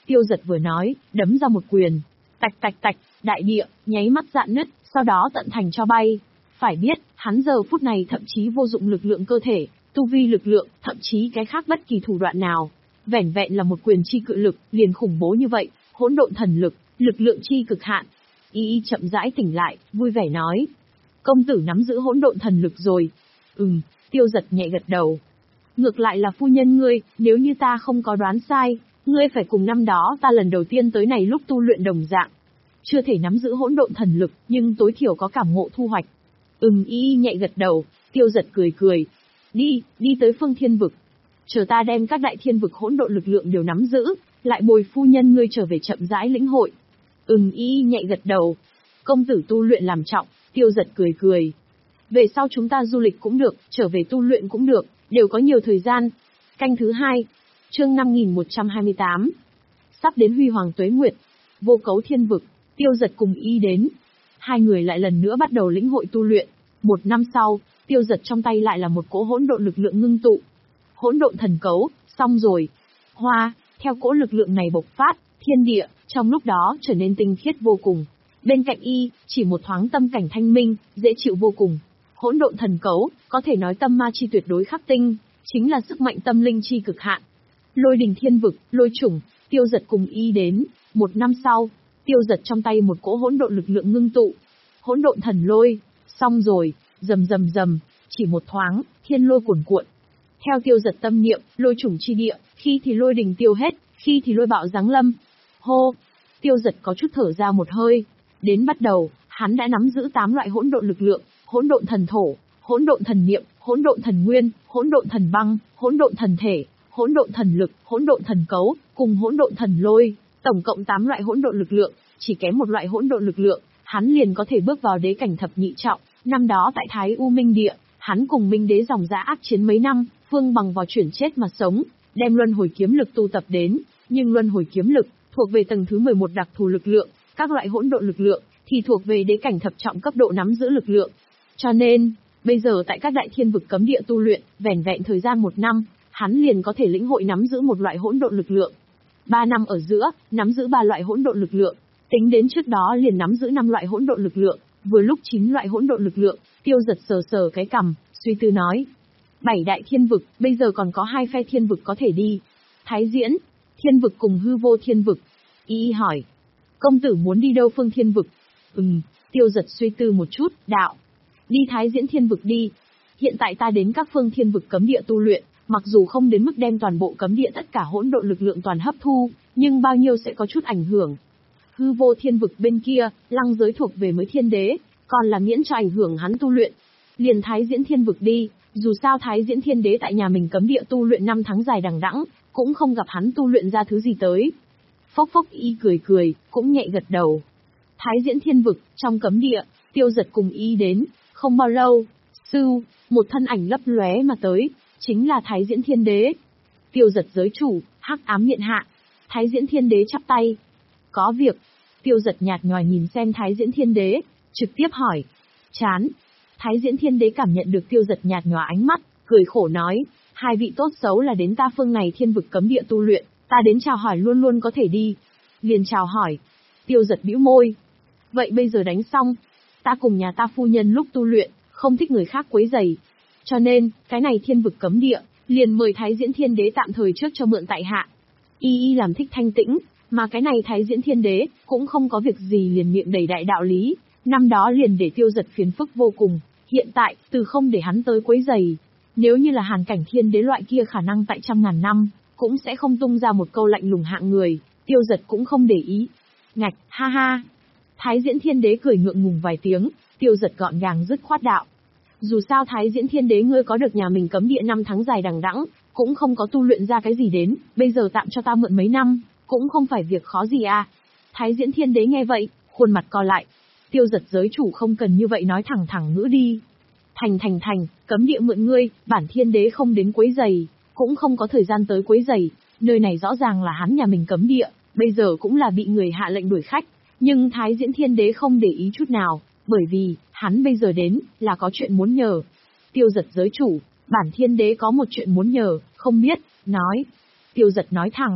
Tiêu Giật vừa nói, đấm ra một quyền. Tạch tạch tạch, đại địa, nháy mắt rạn nứt, sau đó tận thành cho bay. Phải biết, hắn giờ phút này thậm chí vô dụng lực lượng cơ thể, tu vi lực lượng, thậm chí cái khác bất kỳ thủ đoạn nào. Vẻn vẹn là một quyền chi cự lực, liền khủng bố như vậy, hỗn độn thần lực, lực lượng chi cực hạn. Y y chậm rãi tỉnh lại, vui vẻ nói. Công tử nắm giữ hỗn độn thần lực rồi. Ừm, Tiêu Giật nhẹ gật đầu. Ngược lại là phu nhân ngươi, nếu như ta không có đoán sai, ngươi phải cùng năm đó ta lần đầu tiên tới này lúc tu luyện đồng dạng. Chưa thể nắm giữ hỗn độn thần lực, nhưng tối thiểu có cảm ngộ thu hoạch. Ừm, y y nhẹ gật đầu, Tiêu Giật cười cười. Đi, đi tới phương thiên vực. Chờ ta đem các đại thiên vực hỗn độn lực lượng đều nắm giữ, lại bồi phu nhân ngươi trở về chậm rãi lĩnh hội. Ừm, y y nhẹ gật đầu. Công tử tu luyện làm trọng, Tiêu Giật cười cười. Về sau chúng ta du lịch cũng được, trở về tu luyện cũng được, đều có nhiều thời gian. Canh thứ hai, chương năm nghìn một trăm hai mươi tám. Sắp đến huy hoàng tuế nguyệt, vô cấu thiên vực, Tiêu Giật cùng y đến. Hai người lại lần nữa bắt đầu lĩnh hội tu luyện. Một năm sau, Tiêu Giật trong tay lại là một cỗ hỗn độn lực lượng ngưng tụ. Hỗn độn thần cấu, xong rồi. Hoa, theo cỗ lực lượng này bộc phát, thiên địa, trong lúc đó trở nên tinh khiết vô cùng. Bên cạnh y, chỉ một thoáng tâm cảnh thanh minh, dễ chịu vô cùng. Hỗn độn thần cấu, có thể nói tâm ma chi tuyệt đối khắc tinh, chính là sức mạnh tâm linh chi cực hạn. Lôi đình thiên vực, lôi chủng, Tiêu Giật cùng y đến. Một năm sau, Tiêu Giật trong tay một cỗ hỗn độn lực lượng ngưng tụ. Hỗn độn thần lôi, xong rồi, rầm rầm rầm, chỉ một thoáng, thiên lôi cuồn cuộn. Theo Tiêu Giật tâm niệm, lôi chủng chi địa, khi thì lôi đình tiêu hết, khi thì lôi bạo giáng lâm. Hô, Tiêu Giật có chút thở ra một hơi. Đến bắt đầu, hắn đã nắm giữ tám loại hỗn độn lực lượng, hỗn độn thần thổ, hỗn độn thần niệm, hỗn độn thần nguyên, hỗn độn thần băng, hỗn độn thần thể, hỗn độn thần lực, hỗn độn thần cấu, cùng hỗn độn thần lôi, tổng cộng tám loại hỗn độn lực lượng, chỉ kém một loại hỗn độn lực lượng, hắn liền có thể bước vào đế cảnh thập nhị trọng. Năm đó tại Thái U Minh Địa, hắn cùng Minh Đế dòng dã ác chiến mấy năm, phương bằng vào chuyển chết mà sống, đem luân hồi kiếm lực tu tập đến, nhưng luân hồi kiếm lực thuộc về tầng thứ mười một đặc thù lực lượng, các loại hỗn độn lực lượng thì thuộc về đế cảnh thập trọng cấp độ nắm giữ lực lượng. Cho nên, bây giờ tại các đại thiên vực cấm địa tu luyện, vẻn vẹn thời gian một năm, hắn liền có thể lĩnh hội nắm giữ một loại hỗn độn lực lượng. Ba năm ở giữa, nắm giữ ba loại hỗn độn lực lượng, tính đến trước đó liền nắm giữ năm loại hỗn độn lực lượng, vừa lúc chín loại hỗn độn lực lượng. Tiêu Giật sờ sờ cái cằm, suy tư nói: bảy đại thiên vực, bây giờ còn có hai phe thiên vực có thể đi. Thái Diễn thiên vực cùng hư vô thiên vực. Y y hỏi: công tử muốn đi đâu phương thiên vực? Ừm, Tiêu Giật suy tư một chút, đạo: đi Thái Diễn thiên vực đi. Hiện tại ta đến các phương thiên vực cấm địa tu luyện, mặc dù không đến mức đem toàn bộ cấm địa tất cả hỗn độn lực lượng toàn hấp thu, nhưng bao nhiêu sẽ có chút ảnh hưởng. Hư vô thiên vực bên kia, lăng giới thuộc về mới thiên đế, còn là miễn cho ảnh hưởng hắn tu luyện. Liền Thái Diễn thiên vực đi, dù sao Thái Diễn thiên đế tại nhà mình cấm địa tu luyện năm tháng dài đằng đẵng, cũng không gặp hắn tu luyện ra thứ gì tới. Phốc phốc y cười cười, cũng nhẹ gật đầu. Thái Diễn thiên vực, trong cấm địa, Tiêu Giật cùng y đến, không bao lâu, sưu, một thân ảnh lấp lóe mà tới, chính là Thái Diễn thiên đế. Tiêu Giật giới chủ, hắc ám miện hạ. Thái Diễn thiên đế chắp tay. Có việc. Tiêu Giật nhạt nhòa nhìn xem Thái Diễn thiên đế, trực tiếp hỏi. Chán. Thái Diễn thiên đế cảm nhận được Tiêu Giật nhạt nhòa ánh mắt, cười khổ nói: hai vị tốt xấu là đến ta phương này thiên vực cấm địa tu luyện, ta đến chào hỏi luôn luôn có thể đi. Liền chào hỏi. Tiêu Giật bĩu môi. Vậy bây giờ đánh xong, ta cùng nhà ta phu nhân lúc tu luyện, không thích người khác quấy rầy. Cho nên, cái này thiên vực cấm địa, liền mời Thái Diễn thiên đế tạm thời trước cho mượn tại hạ. Y y làm thích thanh tĩnh, mà cái này Thái Diễn thiên đế, cũng không có việc gì liền miệng đầy đại đạo lý, năm đó liền để Tiêu Giật phiền phức vô cùng, hiện tại, từ không để hắn tới quấy rầy. Nếu như là Hàn Cảnh thiên đế loại kia khả năng tại trăm ngàn năm, cũng sẽ không tung ra một câu lạnh lùng hạng người, Tiêu Giật cũng không để ý. Ngạch, ha ha. Thái Diễn thiên đế cười ngượng ngùng vài tiếng, Tiêu Giật gọn gàng dứt khoát đạo: dù sao Thái Diễn thiên đế ngươi có được nhà mình cấm địa năm tháng dài đằng đẵng, cũng không có tu luyện ra cái gì đến, bây giờ tạm cho ta mượn mấy năm, cũng không phải việc khó gì à. Thái Diễn thiên đế nghe vậy, khuôn mặt co lại. Tiêu Giật giới chủ không cần như vậy nói thẳng thẳng ngữ đi. Thành thành thành, cấm địa mượn ngươi, bản thiên đế không đến quấy giày, cũng không có thời gian tới quấy giày, nơi này rõ ràng là hắn nhà mình cấm địa, bây giờ cũng là bị người hạ lệnh đuổi khách, nhưng Thái Diễn thiên đế không để ý chút nào, bởi vì, hắn bây giờ đến, là có chuyện muốn nhờ. Tiêu Giật giới chủ, bản thiên đế có một chuyện muốn nhờ, không biết, nói. Tiêu Giật nói thẳng,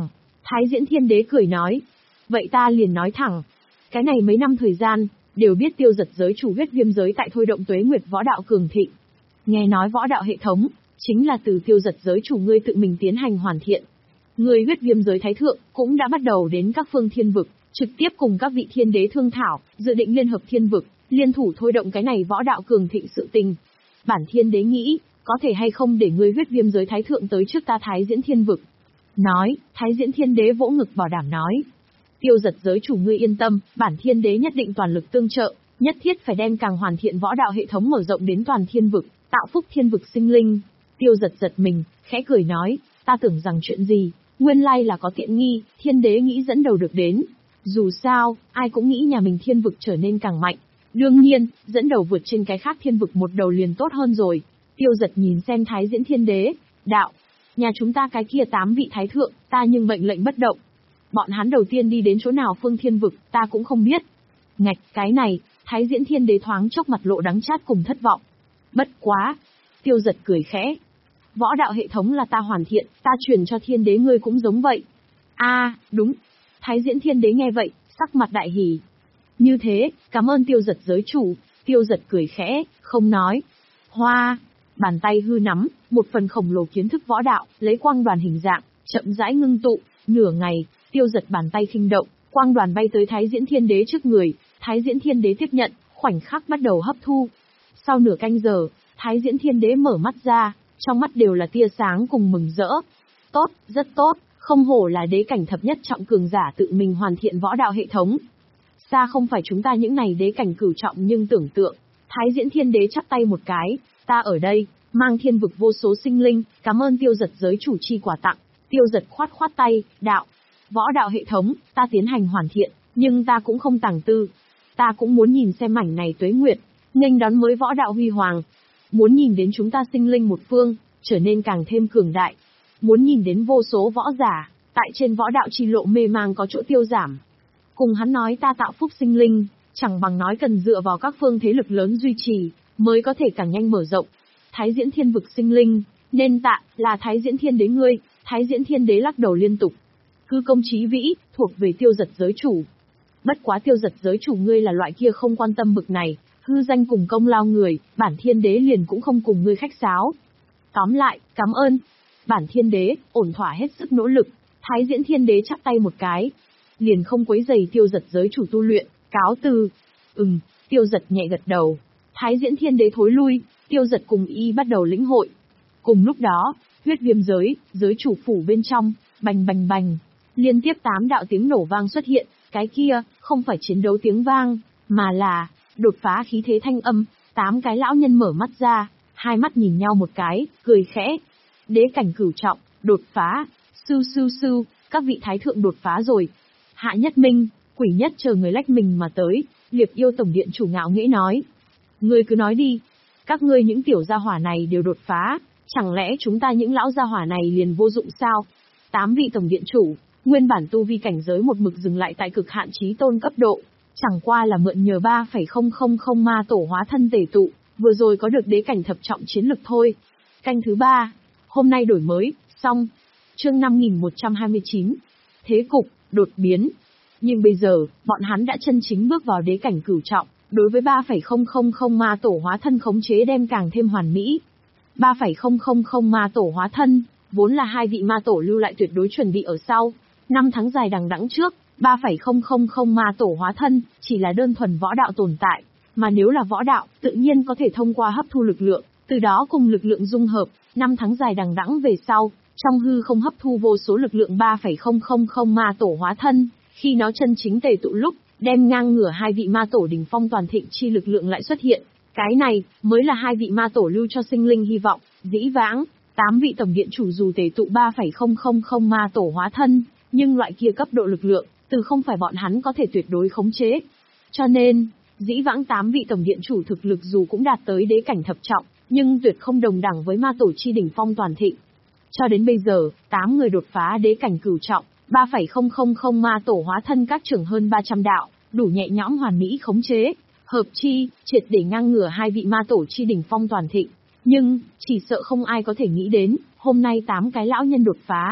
Thái Diễn Thiên Đế cười nói. Vậy ta liền nói thẳng. Cái này mấy năm thời gian, đều biết Tiêu Giật giới chủ huyết viêm giới tại thôi động tuế nguyệt võ đạo cường thịnh. Nghe nói võ đạo hệ thống, chính là từ Tiêu Giật giới chủ ngươi tự mình tiến hành hoàn thiện. Ngươi huyết viêm giới thái thượng, cũng đã bắt đầu đến các phương thiên vực, trực tiếp cùng các vị thiên đế thương thảo, dự định liên hợp thiên vực, liên thủ thôi động cái này võ đạo cường thịnh sự tình. Bản thiên đế nghĩ, có thể hay không để ngươi huyết viêm giới thái thượng tới trước ta Thái Diễn Thiên vực. Nói, Thái Diễn Thiên Đế vỗ ngực bảo đảm nói. Tiêu Giật giới chủ ngươi yên tâm, bản thiên đế nhất định toàn lực tương trợ, nhất thiết phải đem càng hoàn thiện võ đạo hệ thống mở rộng đến toàn thiên vực, tạo phúc thiên vực sinh linh. Tiêu Giật giật mình, khẽ cười nói, ta tưởng rằng chuyện gì, nguyên lai là có tiện nghi, thiên đế nghĩ dẫn đầu được đến. Dù sao, ai cũng nghĩ nhà mình thiên vực trở nên càng mạnh. Đương nhiên, dẫn đầu vượt trên cái khác thiên vực một đầu liền tốt hơn rồi. Tiêu Giật nhìn xem Thái Diễn Thiên Đế, đạo. Nhà chúng ta cái kia tám vị thái thượng, ta nhưng mệnh lệnh bất động. Bọn hắn đầu tiên đi đến chỗ nào phương thiên vực, ta cũng không biết. Ngạch, cái này, Thái Diễn Thiên Đế thoáng chốc mặt lộ đắng chát cùng thất vọng. Bất quá. Tiêu Giật cười khẽ. Võ đạo hệ thống là ta hoàn thiện, ta truyền cho thiên đế ngươi cũng giống vậy. A, à, đúng. Thái Diễn Thiên Đế nghe vậy, sắc mặt đại hỉ. Như thế, cảm ơn Tiêu Giật giới chủ. Tiêu Giật cười khẽ, không nói. Hoa. Bàn tay hư nắm, một phần khổng lồ kiến thức võ đạo, lấy quang đoàn hình dạng, chậm rãi ngưng tụ, nửa ngày, Tiêu Giật bàn tay khinh động, quang đoàn bay tới Thái Diễn Thiên Đế trước người, Thái Diễn Thiên Đế tiếp nhận, khoảnh khắc bắt đầu hấp thu. Sau nửa canh giờ, Thái Diễn Thiên Đế mở mắt ra, trong mắt đều là tia sáng cùng mừng rỡ. Tốt, rất tốt, không hổ là đế cảnh thập nhất trọng cường giả tự mình hoàn thiện võ đạo hệ thống. Xa không phải chúng ta những này đế cảnh cửu trọng nhưng tưởng tượng. Thái Diễn Thiên Đế chắp tay một cái, ta ở đây, mang thiên vực vô số sinh linh, cảm ơn Tiêu Giật giới chủ chi quà tặng. Tiêu Giật khoát khoát tay, đạo. Võ đạo hệ thống, ta tiến hành hoàn thiện, nhưng ta cũng không tàng tư. Ta cũng muốn nhìn xem mảnh này tuế nguyệt, nghênh đón mới võ đạo huy hoàng. Muốn nhìn đến chúng ta sinh linh một phương, trở nên càng thêm cường đại. Muốn nhìn đến vô số võ giả, tại trên võ đạo chi lộ mê mang có chỗ tiêu giảm. Cùng hắn nói ta tạo phúc sinh linh, chẳng bằng nói cần dựa vào các phương thế lực lớn duy trì, mới có thể càng nhanh mở rộng. Thái Diễn Thiên vực sinh linh, nên tạ, là Thái Diễn Thiên Đế ngươi. Thái Diễn Thiên Đế lắc đầu liên tục. Cư công chí vĩ, thuộc về Tiêu Giật giới chủ. Bất quá Tiêu Giật giới chủ ngươi là loại kia không quan tâm bực này, hư danh cùng công lao người, bản thiên đế liền cũng không cùng ngươi khách sáo. Tóm lại, cảm ơn. Bản thiên đế, ổn thỏa hết sức nỗ lực. Thái Diễn Thiên Đế chắp tay một cái. Liền không quấy rầy Tiêu Giật giới chủ tu luyện, cáo từ. Ừm, Tiêu Giật nhẹ gật đầu. Thái Diễn Thiên Đế thối lui, Tiêu Giật cùng y bắt đầu lĩnh hội. Cùng lúc đó, huyết viêm giới, giới chủ phủ bên trong, bành bành bành. Liên tiếp tám đạo tiếng nổ vang xuất hiện, cái kia, không phải chiến đấu tiếng vang, mà là, đột phá khí thế thanh âm. Tám cái lão nhân mở mắt ra, hai mắt nhìn nhau một cái, cười khẽ. Đế cảnh cửu trọng, đột phá, sưu sưu sưu, các vị thái thượng đột phá rồi. Hạ Nhất Minh, Quỷ Nhất chờ người lách mình mà tới, Liệp Yêu tổng điện chủ ngạo nghễ nói. Ngươi cứ nói đi, các ngươi những tiểu gia hỏa này đều đột phá, chẳng lẽ chúng ta những lão gia hỏa này liền vô dụng sao? Tám vị tổng điện chủ, nguyên bản tu vi cảnh giới một mực dừng lại tại cực hạn chí tôn cấp độ, chẳng qua là mượn nhờ ba phẩy không không không ma tổ hóa thân tề tụ, vừa rồi có được đế cảnh thập trọng chiến lực thôi. Canh thứ ba, hôm nay đổi mới, xong. Chương năm nghìn một trăm hai mươi chín. Thế cục, đột biến. Nhưng bây giờ, bọn hắn đã chân chính bước vào đế cảnh cửu trọng, đối với ba phẩy không không không ma tổ hóa thân khống chế đem càng thêm hoàn mỹ. ba phẩy không không không ma tổ hóa thân, vốn là hai vị ma tổ lưu lại tuyệt đối chuẩn bị ở sau. Năm tháng dài đằng đẵng trước, ba phẩy không không không ma tổ hóa thân, chỉ là đơn thuần võ đạo tồn tại. Mà nếu là võ đạo, tự nhiên có thể thông qua hấp thu lực lượng, từ đó cùng lực lượng dung hợp, năm tháng dài đằng đẵng về sau, trong hư không hấp thu vô số lực lượng ba phẩy không không không ma tổ hóa thân, khi nó chân chính tề tụ lúc, đem ngang ngửa hai vị ma tổ đỉnh phong toàn thịnh chi lực lượng lại xuất hiện. Cái này, mới là hai vị ma tổ lưu cho sinh linh hy vọng. Dĩ vãng, tám vị tổng điện chủ dù tề tụ ba phẩy không không không ma tổ hóa thân, nhưng loại kia cấp độ lực lượng, từ không phải bọn hắn có thể tuyệt đối khống chế. Cho nên, dĩ vãng tám vị tổng điện chủ thực lực dù cũng đạt tới đế cảnh thập trọng, nhưng tuyệt không đồng đẳng với ma tổ chi đỉnh phong toàn thịnh. Cho đến bây giờ, tám người đột phá đế cảnh cửu trọng, ba phẩy không không không ma tổ hóa thân các trưởng hơn ba trăm đạo, đủ nhẹ nhõm hoàn mỹ khống chế, hợp chi, triệt để ngang ngửa hai vị ma tổ chi đỉnh phong toàn thịnh. Nhưng, chỉ sợ không ai có thể nghĩ đến, hôm nay tám cái lão nhân đột phá,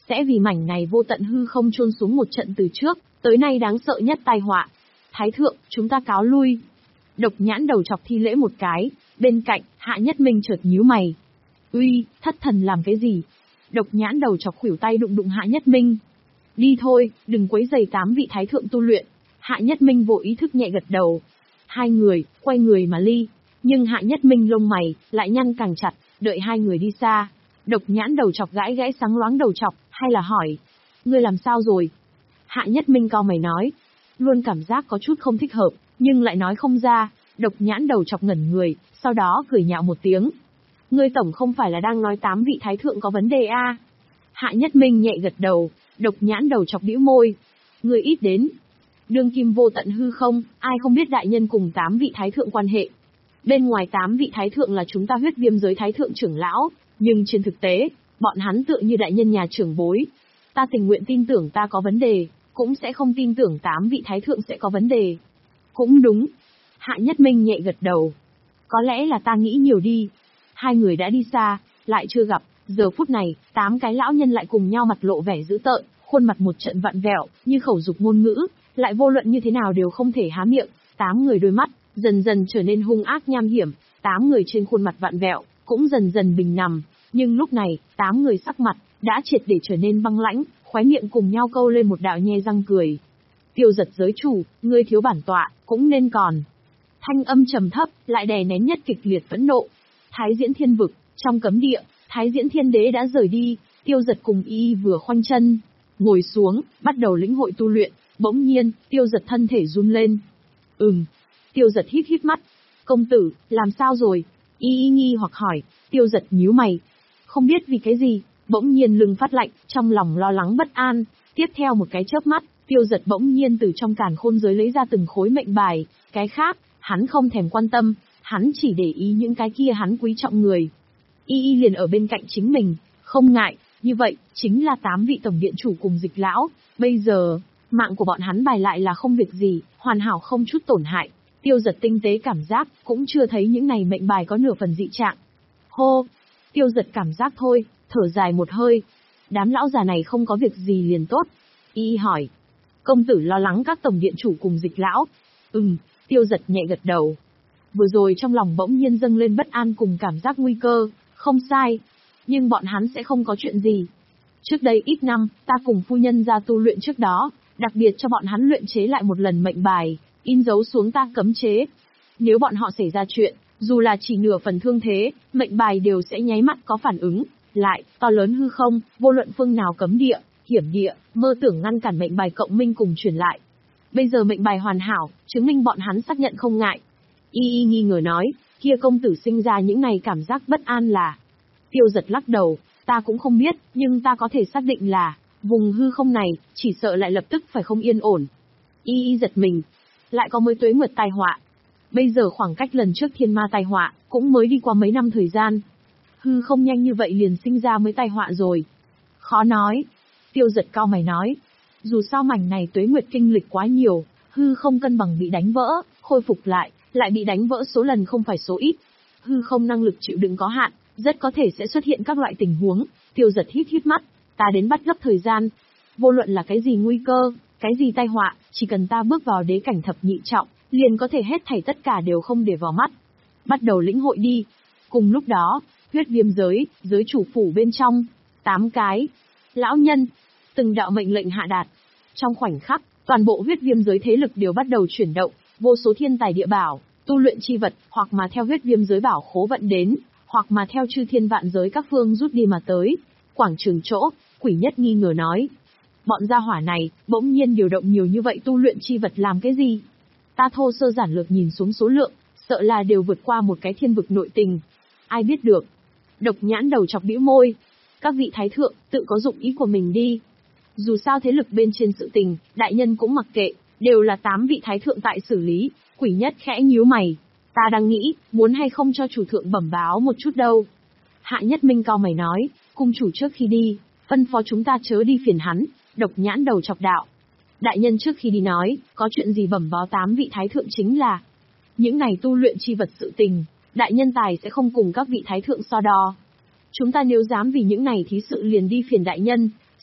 sẽ vì mảnh này vô tận hư không chôn xuống một trận từ trước, tới nay đáng sợ nhất tai họa. Thái thượng, chúng ta cáo lui. Độc nhãn đầu chọc thi lễ một cái, bên cạnh, Hạ Nhất Minh chợt nhíu mày. Uy, thất thần làm cái gì? Độc nhãn đầu chọc khuỷu tay đụng đụng Hạ Nhất Minh. Đi thôi, đừng quấy rầy tám vị thái thượng tu luyện. Hạ Nhất Minh vô ý thức nhẹ gật đầu. Hai người, quay người mà ly. Nhưng Hạ Nhất Minh lông mày, lại nhăn càng chặt, đợi hai người đi xa. Độc nhãn đầu chọc gãi gãi sáng loáng đầu chọc, hay là hỏi. Ngươi làm sao rồi? Hạ Nhất Minh cau mày nói. Luôn cảm giác có chút không thích hợp, nhưng lại nói không ra. Độc nhãn đầu chọc ngẩn người, sau đó cười nhạo một tiếng. Ngươi tổng không phải là đang nói tám vị thái thượng có vấn đề a? À? Hạ Nhất Minh nhẹ gật đầu, độc nhãn đầu chọc bĩu môi. Ngươi ít đến. Đương kim vô tận hư không, ai không biết đại nhân cùng tám vị thái thượng quan hệ. Bên ngoài tám vị thái thượng là chúng ta huyết viêm giới thái thượng trưởng lão, nhưng trên thực tế, bọn hắn tựa như đại nhân nhà trưởng bối. Ta tình nguyện tin tưởng ta có vấn đề, cũng sẽ không tin tưởng tám vị thái thượng sẽ có vấn đề. Cũng đúng. Hạ Nhất Minh nhẹ gật đầu. Có lẽ là ta nghĩ nhiều đi. Hai người đã đi xa, lại chưa gặp, giờ phút này, tám cái lão nhân lại cùng nhau mặt lộ vẻ dữ tợn, khuôn mặt một trận vặn vẹo, như khẩu dục ngôn ngữ, lại vô luận như thế nào đều không thể há miệng. Tám người đôi mắt, dần dần trở nên hung ác nham hiểm, tám người trên khuôn mặt vặn vẹo, cũng dần dần bình nằm. Nhưng lúc này, tám người sắc mặt, đã triệt để trở nên băng lãnh, khóe miệng cùng nhau câu lên một đạo nhe răng cười. Tiêu Giật giới chủ, ngươi thiếu bản tọa, cũng nên còn. Thanh âm trầm thấp, lại đè nén nhất kịch liệt phẫn nộ. Thái Diễn Thiên Vực, trong cấm địa, Thái Diễn Thiên Đế đã rời đi, Tiêu Giật cùng y vừa khoanh chân, ngồi xuống, bắt đầu lĩnh hội tu luyện, bỗng nhiên, Tiêu Giật thân thể run lên. Ừm, Tiêu Giật hít hít mắt. Công tử, làm sao rồi? Y y nghi hoặc hỏi, Tiêu Giật nhíu mày. Không biết vì cái gì, bỗng nhiên lưng phát lạnh, trong lòng lo lắng bất an. Tiếp theo một cái chớp mắt, Tiêu Giật bỗng nhiên từ trong càn khôn giới lấy ra từng khối mệnh bài, cái khác, hắn không thèm quan tâm, hắn chỉ để ý những cái kia hắn quý trọng người. Y y liền ở bên cạnh chính mình, không ngại, như vậy, chính là tám vị tổng điện chủ cùng Dịch lão, bây giờ, mạng của bọn hắn bài lại là không việc gì, hoàn hảo không chút tổn hại. Tiêu Giật tinh tế cảm giác, cũng chưa thấy những này mệnh bài có nửa phần dị trạng. Hô, Tiêu Giật cảm giác thôi, thở dài một hơi. Đám lão già này không có việc gì liền tốt. Y hỏi. Công tử lo lắng các tổng điện chủ cùng Dịch lão. Ừm, Tiêu Giật nhẹ gật đầu. Vừa rồi trong lòng bỗng nhiên dâng lên bất an cùng cảm giác nguy cơ, không sai. Nhưng bọn hắn sẽ không có chuyện gì. Trước đây ít năm, ta cùng phu nhân ra tu luyện trước đó, đặc biệt cho bọn hắn luyện chế lại một lần mệnh bài, in dấu xuống ta cấm chế. Nếu bọn họ xảy ra chuyện, dù là chỉ nửa phần thương thế, mệnh bài đều sẽ nháy mắt có phản ứng. Lại, to lớn hư không, vô luận phương nào cấm địa, hiểm địa, mơ tưởng ngăn cản mệnh bài cộng minh cùng truyền lại. Bây giờ mệnh bài hoàn hảo, chứng minh bọn hắn xác nhận không ngại. Y y nghi ngờ nói, kia công tử sinh ra những này cảm giác bất an là. Tiêu Giật lắc đầu, ta cũng không biết, nhưng ta có thể xác định là, vùng hư không này, chỉ sợ lại lập tức phải không yên ổn. Y y giật mình, lại có mới tuế nguyệt tai họa. Bây giờ khoảng cách lần trước thiên ma tai họa, cũng mới đi qua mấy năm thời gian. Hư không nhanh như vậy liền sinh ra mới tai họa rồi. Khó nói. Tiêu Giật cau mày nói. Dù sao mảnh này tuế nguyệt kinh lịch quá nhiều, hư không cân bằng bị đánh vỡ, khôi phục lại, lại bị đánh vỡ số lần không phải số ít. Hư không năng lực chịu đựng có hạn, rất có thể sẽ xuất hiện các loại tình huống. Tiêu Giật hít hít mắt, ta đến bắt gấp thời gian. Vô luận là cái gì nguy cơ, cái gì tai họa, chỉ cần ta bước vào đế cảnh thập nhị trọng, liền có thể hết thảy tất cả đều không để vào mắt. Bắt đầu lĩnh hội đi. Cùng lúc đó, huyết viêm giới, giới chủ phủ bên trong, tám cái lão nhân, từng đạo mệnh lệnh hạ đạt. Trong khoảnh khắc, toàn bộ huyết viêm giới thế lực đều bắt đầu chuyển động, vô số thiên tài địa bảo, tu luyện chi vật, hoặc mà theo huyết viêm giới bảo khố vận đến, hoặc mà theo chư thiên vạn giới các phương rút đi mà tới. Quảng trường chỗ, Quỷ Nhất nghi ngờ nói. Bọn gia hỏa này, bỗng nhiên điều động nhiều như vậy tu luyện chi vật làm cái gì? Ta thô sơ giản lược nhìn xuống số lượng, sợ là đều vượt qua một cái thiên vực nội tình. Ai biết được? Độc nhãn đầu chọc bĩu môi. Các vị thái thượng, tự có dụng ý của mình đi. Dù sao thế lực bên trên sự tình, đại nhân cũng mặc kệ, đều là tám vị thái thượng tại xử lý. Quỷ Nhất khẽ nhíu mày. Ta đang nghĩ, muốn hay không cho chủ thượng bẩm báo một chút đâu. Hạ Nhất Minh cau mày nói, cung chủ trước khi đi, phân phó chúng ta chớ đi phiền hắn. Độc nhãn đầu chọc đạo. Đại nhân trước khi đi nói, có chuyện gì bẩm báo tám vị thái thượng chính là. Những này tu luyện chi vật sự tình, đại nhân tài sẽ không cùng các vị thái thượng so đo. Chúng ta nếu dám vì những này thí sự liền đi phiền đại nhân,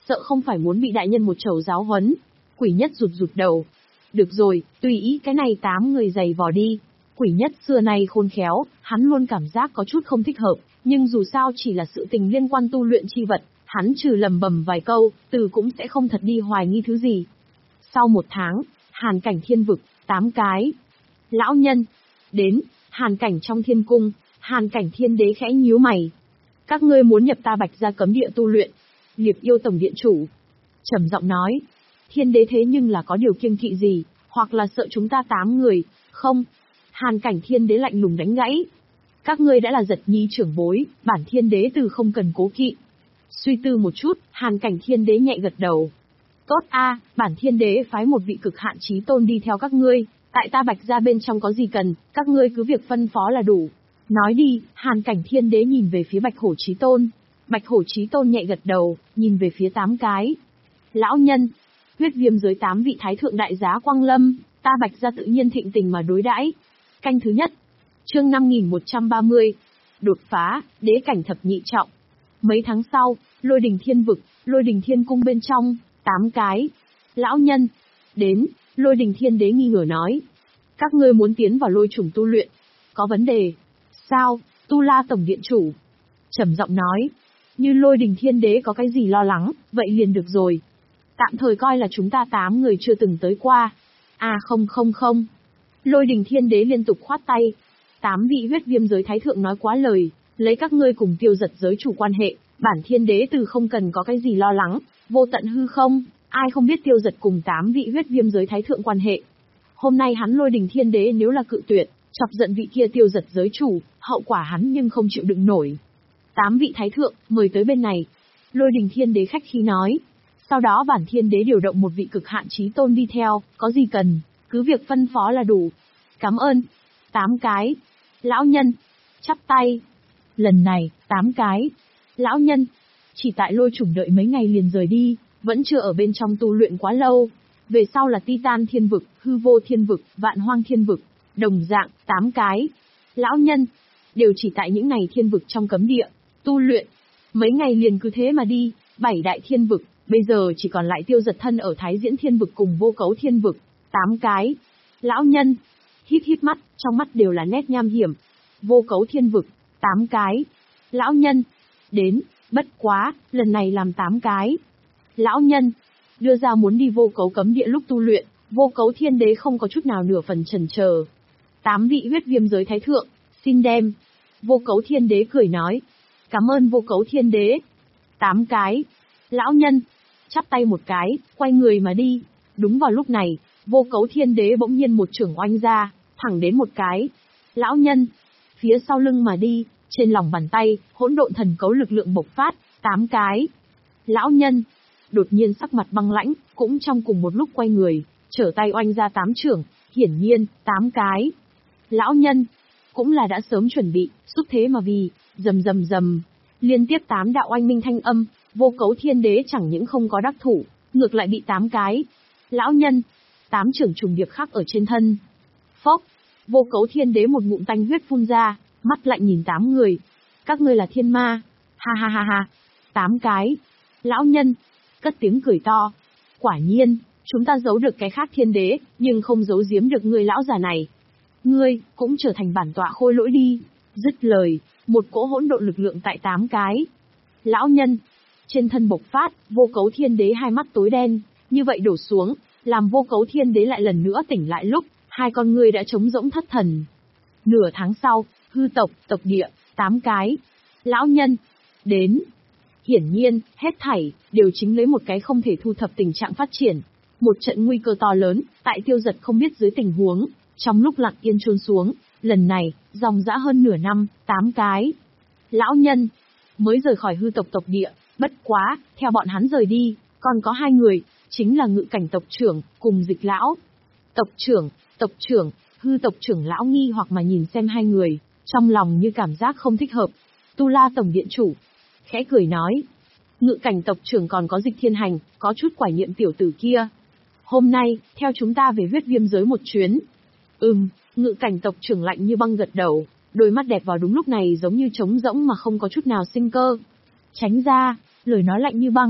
sợ không phải muốn bị đại nhân một chầu giáo huấn. Quỷ nhất rụt rụt đầu. Được rồi, tùy ý cái này tám người giày vò đi. Quỷ nhất xưa nay khôn khéo, hắn luôn cảm giác có chút không thích hợp, nhưng dù sao chỉ là sự tình liên quan tu luyện chi vật, hắn trừ lầm bầm vài câu, từ cũng sẽ không thật đi hoài nghi thứ gì. Sau một tháng, hàn cảnh thiên vực, tám cái. Lão nhân. Đến, hàn cảnh trong thiên cung, hàn cảnh thiên đế khẽ nhíu mày. Các ngươi muốn nhập ta Bạch Gia cấm địa tu luyện. Liệp yêu tổng điện chủ trầm giọng nói. Thiên đế thế nhưng là có điều kiêng kỵ gì, hoặc là sợ chúng ta tám người, không? Hàn cảnh thiên đế lạnh lùng đánh gãy. Các ngươi đã là giật nhi trưởng bối, bản thiên đế từ không cần cố kỵ. Suy tư một chút, hàn cảnh thiên đế nhẹ gật đầu. Tốt a, bản thiên đế phái một vị cực hạn chí tôn đi theo các ngươi, tại ta Bạch Gia bên trong có gì cần, các ngươi cứ việc phân phó là đủ. Nói đi, hàn cảnh thiên đế nhìn về phía Bạch Hổ Chí Tôn. Bạch Hổ Chí Tôn nhẹ gật đầu, nhìn về phía tám cái. Lão nhân, huyết viêm giới tám vị thái thượng đại giá quang lâm, ta Bạch Gia tự nhiên thịnh tình mà đối đãi. Canh thứ nhất. Chương năm nghìn một trăm ba mươi. Đột phá, đế cảnh thập nhị trọng. Mấy tháng sau, Lôi Đình Thiên vực, Lôi Đình Thiên cung bên trong, tám cái. Lão nhân. Đến, Lôi Đình Thiên đế nghi ngờ nói. Các ngươi muốn tiến vào lôi trùng tu luyện. Có vấn đề. Sao, Tu La tổng điện chủ? Trầm giọng nói. Như Lôi Đình Thiên đế có cái gì lo lắng, vậy liền được rồi. Tạm thời coi là chúng ta tám người chưa từng tới qua. À không không không. Lôi Đình Thiên đế liên tục khoát tay. Tám vị huyết viêm giới thái thượng nói quá lời, lấy các ngươi cùng tiêu giật giới chủ quan hệ, bản thiên đế từ không cần có cái gì lo lắng, vô tận hư không, ai không biết tiêu giật cùng tám vị huyết viêm giới thái thượng quan hệ. Hôm nay hắn Lôi Đình Thiên đế nếu là cự tuyệt, chọc giận vị kia tiêu giật giới chủ, hậu quả hắn nhưng không chịu đựng nổi. Tám vị thái thượng, mời tới bên này. Lôi Đình Thiên đế khách khí nói. Sau đó bản thiên đế điều động một vị cực hạn chí tôn đi theo, có gì cần, cứ việc phân phó là đủ. Cảm ơn. Tám cái. Lão nhân. Chắp tay. Lần này, tám cái. Lão nhân. Chỉ tại lôi chủng đợi mấy ngày liền rời đi, vẫn chưa ở bên trong tu luyện quá lâu. Về sau là Titan Thiên vực, Hư Vô Thiên vực, Vạn Hoang Thiên vực. Đồng dạng, tám cái. Lão nhân. Đều chỉ tại những ngày thiên vực trong cấm địa, tu luyện. Mấy ngày liền cứ thế mà đi, bảy đại thiên vực, bây giờ chỉ còn lại tiêu giật thân ở Thái Diễn Thiên vực cùng Vô Cấu Thiên vực. Tám cái. Lão nhân. Híp híp mắt, trong mắt đều là nét nham hiểm. Vô Cấu Thiên vực, tám cái. Lão nhân. Đến, bất quá, lần này làm tám cái. Lão nhân. Đưa ra muốn đi Vô Cấu cấm địa lúc tu luyện, Vô Cấu Thiên đế không có chút nào nửa phần chần chờ. Tám vị huyết viêm giới thái thượng, xin đem. Vô Cấu Thiên đế cười nói. Cảm ơn Vô Cấu Thiên đế. Tám cái. Lão nhân. Chắp tay một cái, quay người mà đi. Đúng vào lúc này, Vô Cấu Thiên đế bỗng nhiên một chưởng oanh ra, thẳng đến một cái. Lão nhân. Phía sau lưng mà đi, trên lòng bàn tay, hỗn độn thần cấu lực lượng bộc phát, tám cái. Lão nhân. Đột nhiên sắc mặt băng lãnh, cũng trong cùng một lúc quay người, trở tay oanh ra tám chưởng, hiển nhiên, tám cái. Lão nhân. Cũng là đã sớm chuẩn bị, xúc thế mà vì, rầm rầm rầm. Liên tiếp tám đạo oanh minh thanh âm, Vô Cấu Thiên đế chẳng những không có đắc thủ, ngược lại bị tám cái. Lão nhân. Tám trưởng trùng điệp khắc ở trên thân. Phốc. Vô Cấu Thiên đế một ngụm tanh huyết phun ra, mắt lạnh nhìn tám người. Các ngươi là thiên ma. Ha ha ha ha. Tám cái. Lão nhân. Cất tiếng cười to. Quả nhiên, chúng ta giấu được cái khác thiên đế, nhưng không giấu giếm được ngươi lão già này. Ngươi, cũng trở thành bản tọa khôi lỗi đi. Dứt lời, một cỗ hỗn độn lực lượng tại tám cái. Lão nhân. Trên thân bộc phát, Vô Cấu Thiên đế hai mắt tối đen, như vậy đổ xuống, làm Vô Cấu Thiên đế lại lần nữa tỉnh lại lúc, hai con ngươi đã trống rỗng thất thần. Nửa tháng sau, hư tộc, tộc địa, tám cái. Lão nhân. Đến. Hiển nhiên, hết thảy, đều chính lấy một cái không thể thu thập tình trạng phát triển. Một trận nguy cơ to lớn, tại tiêu giật không biết dưới tình huống, trong lúc lặng yên trôn xuống, lần này, dòng dã hơn nửa năm, tám cái. Lão nhân. Mới rời khỏi hư tộc tộc địa, bất quá, theo bọn hắn rời đi, còn có hai người, chính là ngự cảnh tộc trưởng, cùng dịch lão. Tộc trưởng, tộc trưởng, hư tộc trưởng lão nghi hoặc mà nhìn xem hai người, trong lòng như cảm giác không thích hợp. Tu La tổng điện chủ, khẽ cười nói. Ngự cảnh tộc trưởng còn có dịch thiên hành, có chút quải niệm tiểu tử kia. Hôm nay, theo chúng ta về huyết viêm giới một chuyến. Ừm, ngự cảnh tộc trưởng lạnh như băng gật đầu, đôi mắt đẹp vào đúng lúc này giống như trống rỗng mà không có chút nào sinh cơ. Tránh ra, lời nói lạnh như băng,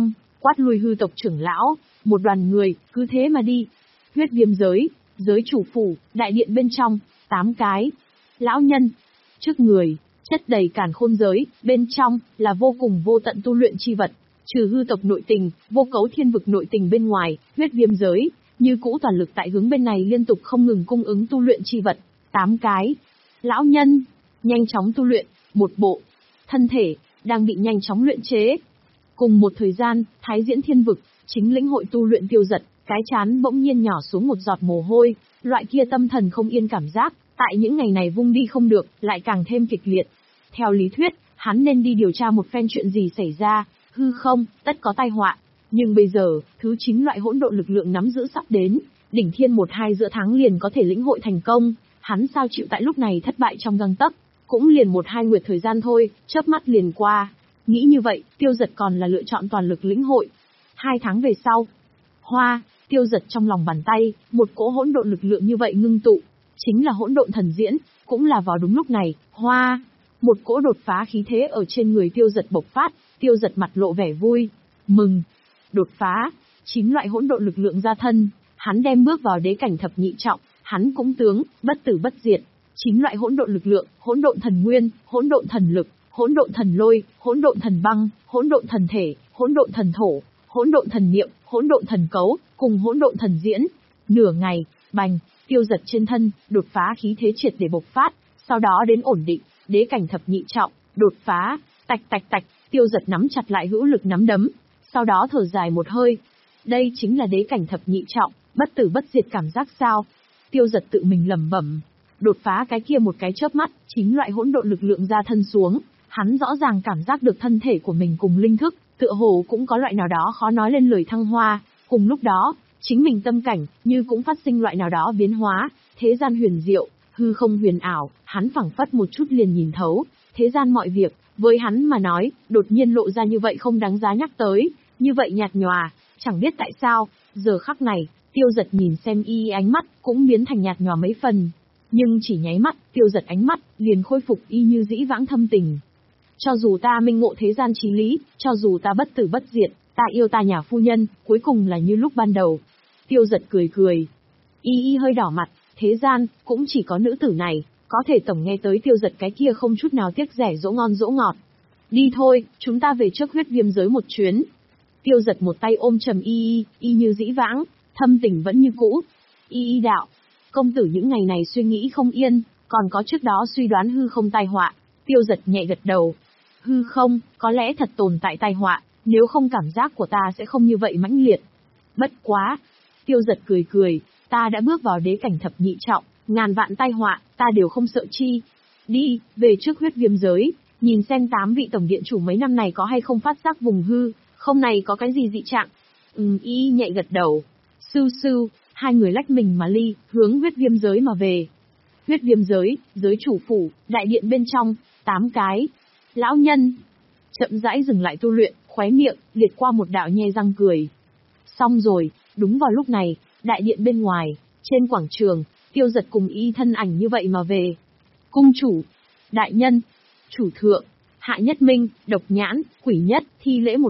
quát lui hư tộc trưởng lão, một đoàn người, cứ thế mà đi. Huyết viêm giới, giới chủ phủ, đại điện bên trong, tám cái. Lão nhân, trước người, chất đầy càn khôn giới, bên trong, là vô cùng vô tận tu luyện chi vật. Trừ hư tộc nội tình, vô cấu thiên vực nội tình bên ngoài, huyết viêm giới, như cũ toàn lực tại hướng bên này liên tục không ngừng cung ứng tu luyện chi vật. Tám cái. Lão nhân, nhanh chóng tu luyện, một bộ. Thân thể, đang bị nhanh chóng luyện chế. Cùng một thời gian, Thái Diễn Thiên Vực, chính lĩnh hội tu luyện Tiêu Dật, cái chán bỗng nhiên nhỏ xuống một giọt mồ hôi, loại kia tâm thần không yên cảm giác, tại những ngày này vung đi không được, lại càng thêm kịch liệt. Theo lý thuyết, hắn nên đi điều tra một phen chuyện gì xảy ra, hư không, tất có tai họa. Nhưng bây giờ, thứ chín loại hỗn độn lực lượng nắm giữ sắp đến, đỉnh thiên một hai giữa tháng liền có thể lĩnh hội thành công, hắn sao chịu tại lúc này thất bại trong gang tấc, cũng liền một hai nguyệt thời gian thôi, chớp mắt liền qua. Nghĩ như vậy, Tiêu Dật còn là lựa chọn toàn lực lĩnh hội. Hai tháng về sau, hoa, Tiêu Dật trong lòng bàn tay, một cỗ hỗn độn lực lượng như vậy ngưng tụ, chính là hỗn độn thần diễn, cũng là vào đúng lúc này, hoa, một cỗ đột phá khí thế ở trên người Tiêu Dật bộc phát, Tiêu Dật mặt lộ vẻ vui, mừng, đột phá, chín loại hỗn độn lực lượng ra thân, hắn đem bước vào đế cảnh thập nhị trọng, hắn cũng tướng, bất tử bất diệt, chín loại hỗn độn lực lượng, hỗn độn thần nguyên, hỗn độn thần lực, hỗn độn thần lôi, hỗn độn thần băng, hỗn độn thần thể, hỗn độn thần thổ, hỗn độn thần niệm, hỗn độn thần cấu, cùng hỗn độn thần diễn. Nửa ngày, bành, Tiêu Dật trên thân, đột phá khí thế triệt để bộc phát, sau đó đến ổn định, đế cảnh thập nhị trọng, đột phá, tạch tạch tạch, Tiêu Dật nắm chặt lại hữu lực nắm đấm, sau đó thở dài một hơi. Đây chính là đế cảnh thập nhị trọng, bất tử bất diệt cảm giác sao? Tiêu Dật tự mình lẩm bẩm, đột phá cái kia một cái chớp mắt, chín loại hỗn độn lực lượng ra thân xuống, hắn rõ ràng cảm giác được thân thể của mình cùng linh thức, tựa hồ cũng có loại nào đó khó nói lên lời thăng hoa, cùng lúc đó, chính mình tâm cảnh, như cũng phát sinh loại nào đó biến hóa, thế gian huyền diệu, hư không huyền ảo, hắn phảng phất một chút liền nhìn thấu, thế gian mọi việc, với hắn mà nói, đột nhiên lộ ra như vậy không đáng giá nhắc tới, như vậy nhạt nhòa, chẳng biết tại sao, giờ khắc này, Tiêu Dật nhìn xem y ánh mắt, cũng biến thành nhạt nhòa mấy phần. Nhưng chỉ nháy mắt, Tiêu Dật ánh mắt, liền khôi phục y như dĩ vãng thâm tình. Cho dù ta minh ngộ thế gian chí lý, cho dù ta bất tử bất diệt, ta yêu ta nhà phu nhân, cuối cùng là như lúc ban đầu. Tiêu Dật cười cười. Y y hơi đỏ mặt, thế gian, cũng chỉ có nữ tử này, có thể tổng nghe tới Tiêu Dật cái kia không chút nào tiếc rẻ dỗ ngon dỗ ngọt. Đi thôi, chúng ta về trước huyết viêm giới một chuyến. Tiêu Dật một tay ôm trầm y y, y như dĩ vãng, thâm tình vẫn như cũ. Y y đạo, công tử những ngày này suy nghĩ không yên, còn có trước đó suy đoán hư không tai họa. Tiêu Dật nhẹ gật đầu. Hư không, có lẽ thật tồn tại tai họa, nếu không cảm giác của ta sẽ không như vậy mãnh liệt. Bất quá. Tiêu Dật cười cười, ta đã bước vào đế cảnh thập nhị trọng, ngàn vạn tai họa, ta đều không sợ chi. Đi, về trước huyết viêm giới, nhìn xem tám vị tổng điện chủ mấy năm này có hay không phát giác vùng hư, không này có cái gì dị trạng. Ừm, y nhẹ gật đầu. Sưu sưu, hai người lách mình mà ly, hướng huyết viêm giới mà về. Huyết viêm giới, giới chủ phủ, đại điện bên trong, tám cái. Lão nhân, chậm rãi dừng lại tu luyện, khóe miệng, liệt qua một đạo nhe răng cười. Xong rồi, đúng vào lúc này, đại điện bên ngoài, trên quảng trường, Tiêu Dật cùng y thân ảnh như vậy mà về. Cung chủ, đại nhân, chủ thượng, hạ nhất minh, độc nhãn, quỷ nhất, thi lễ một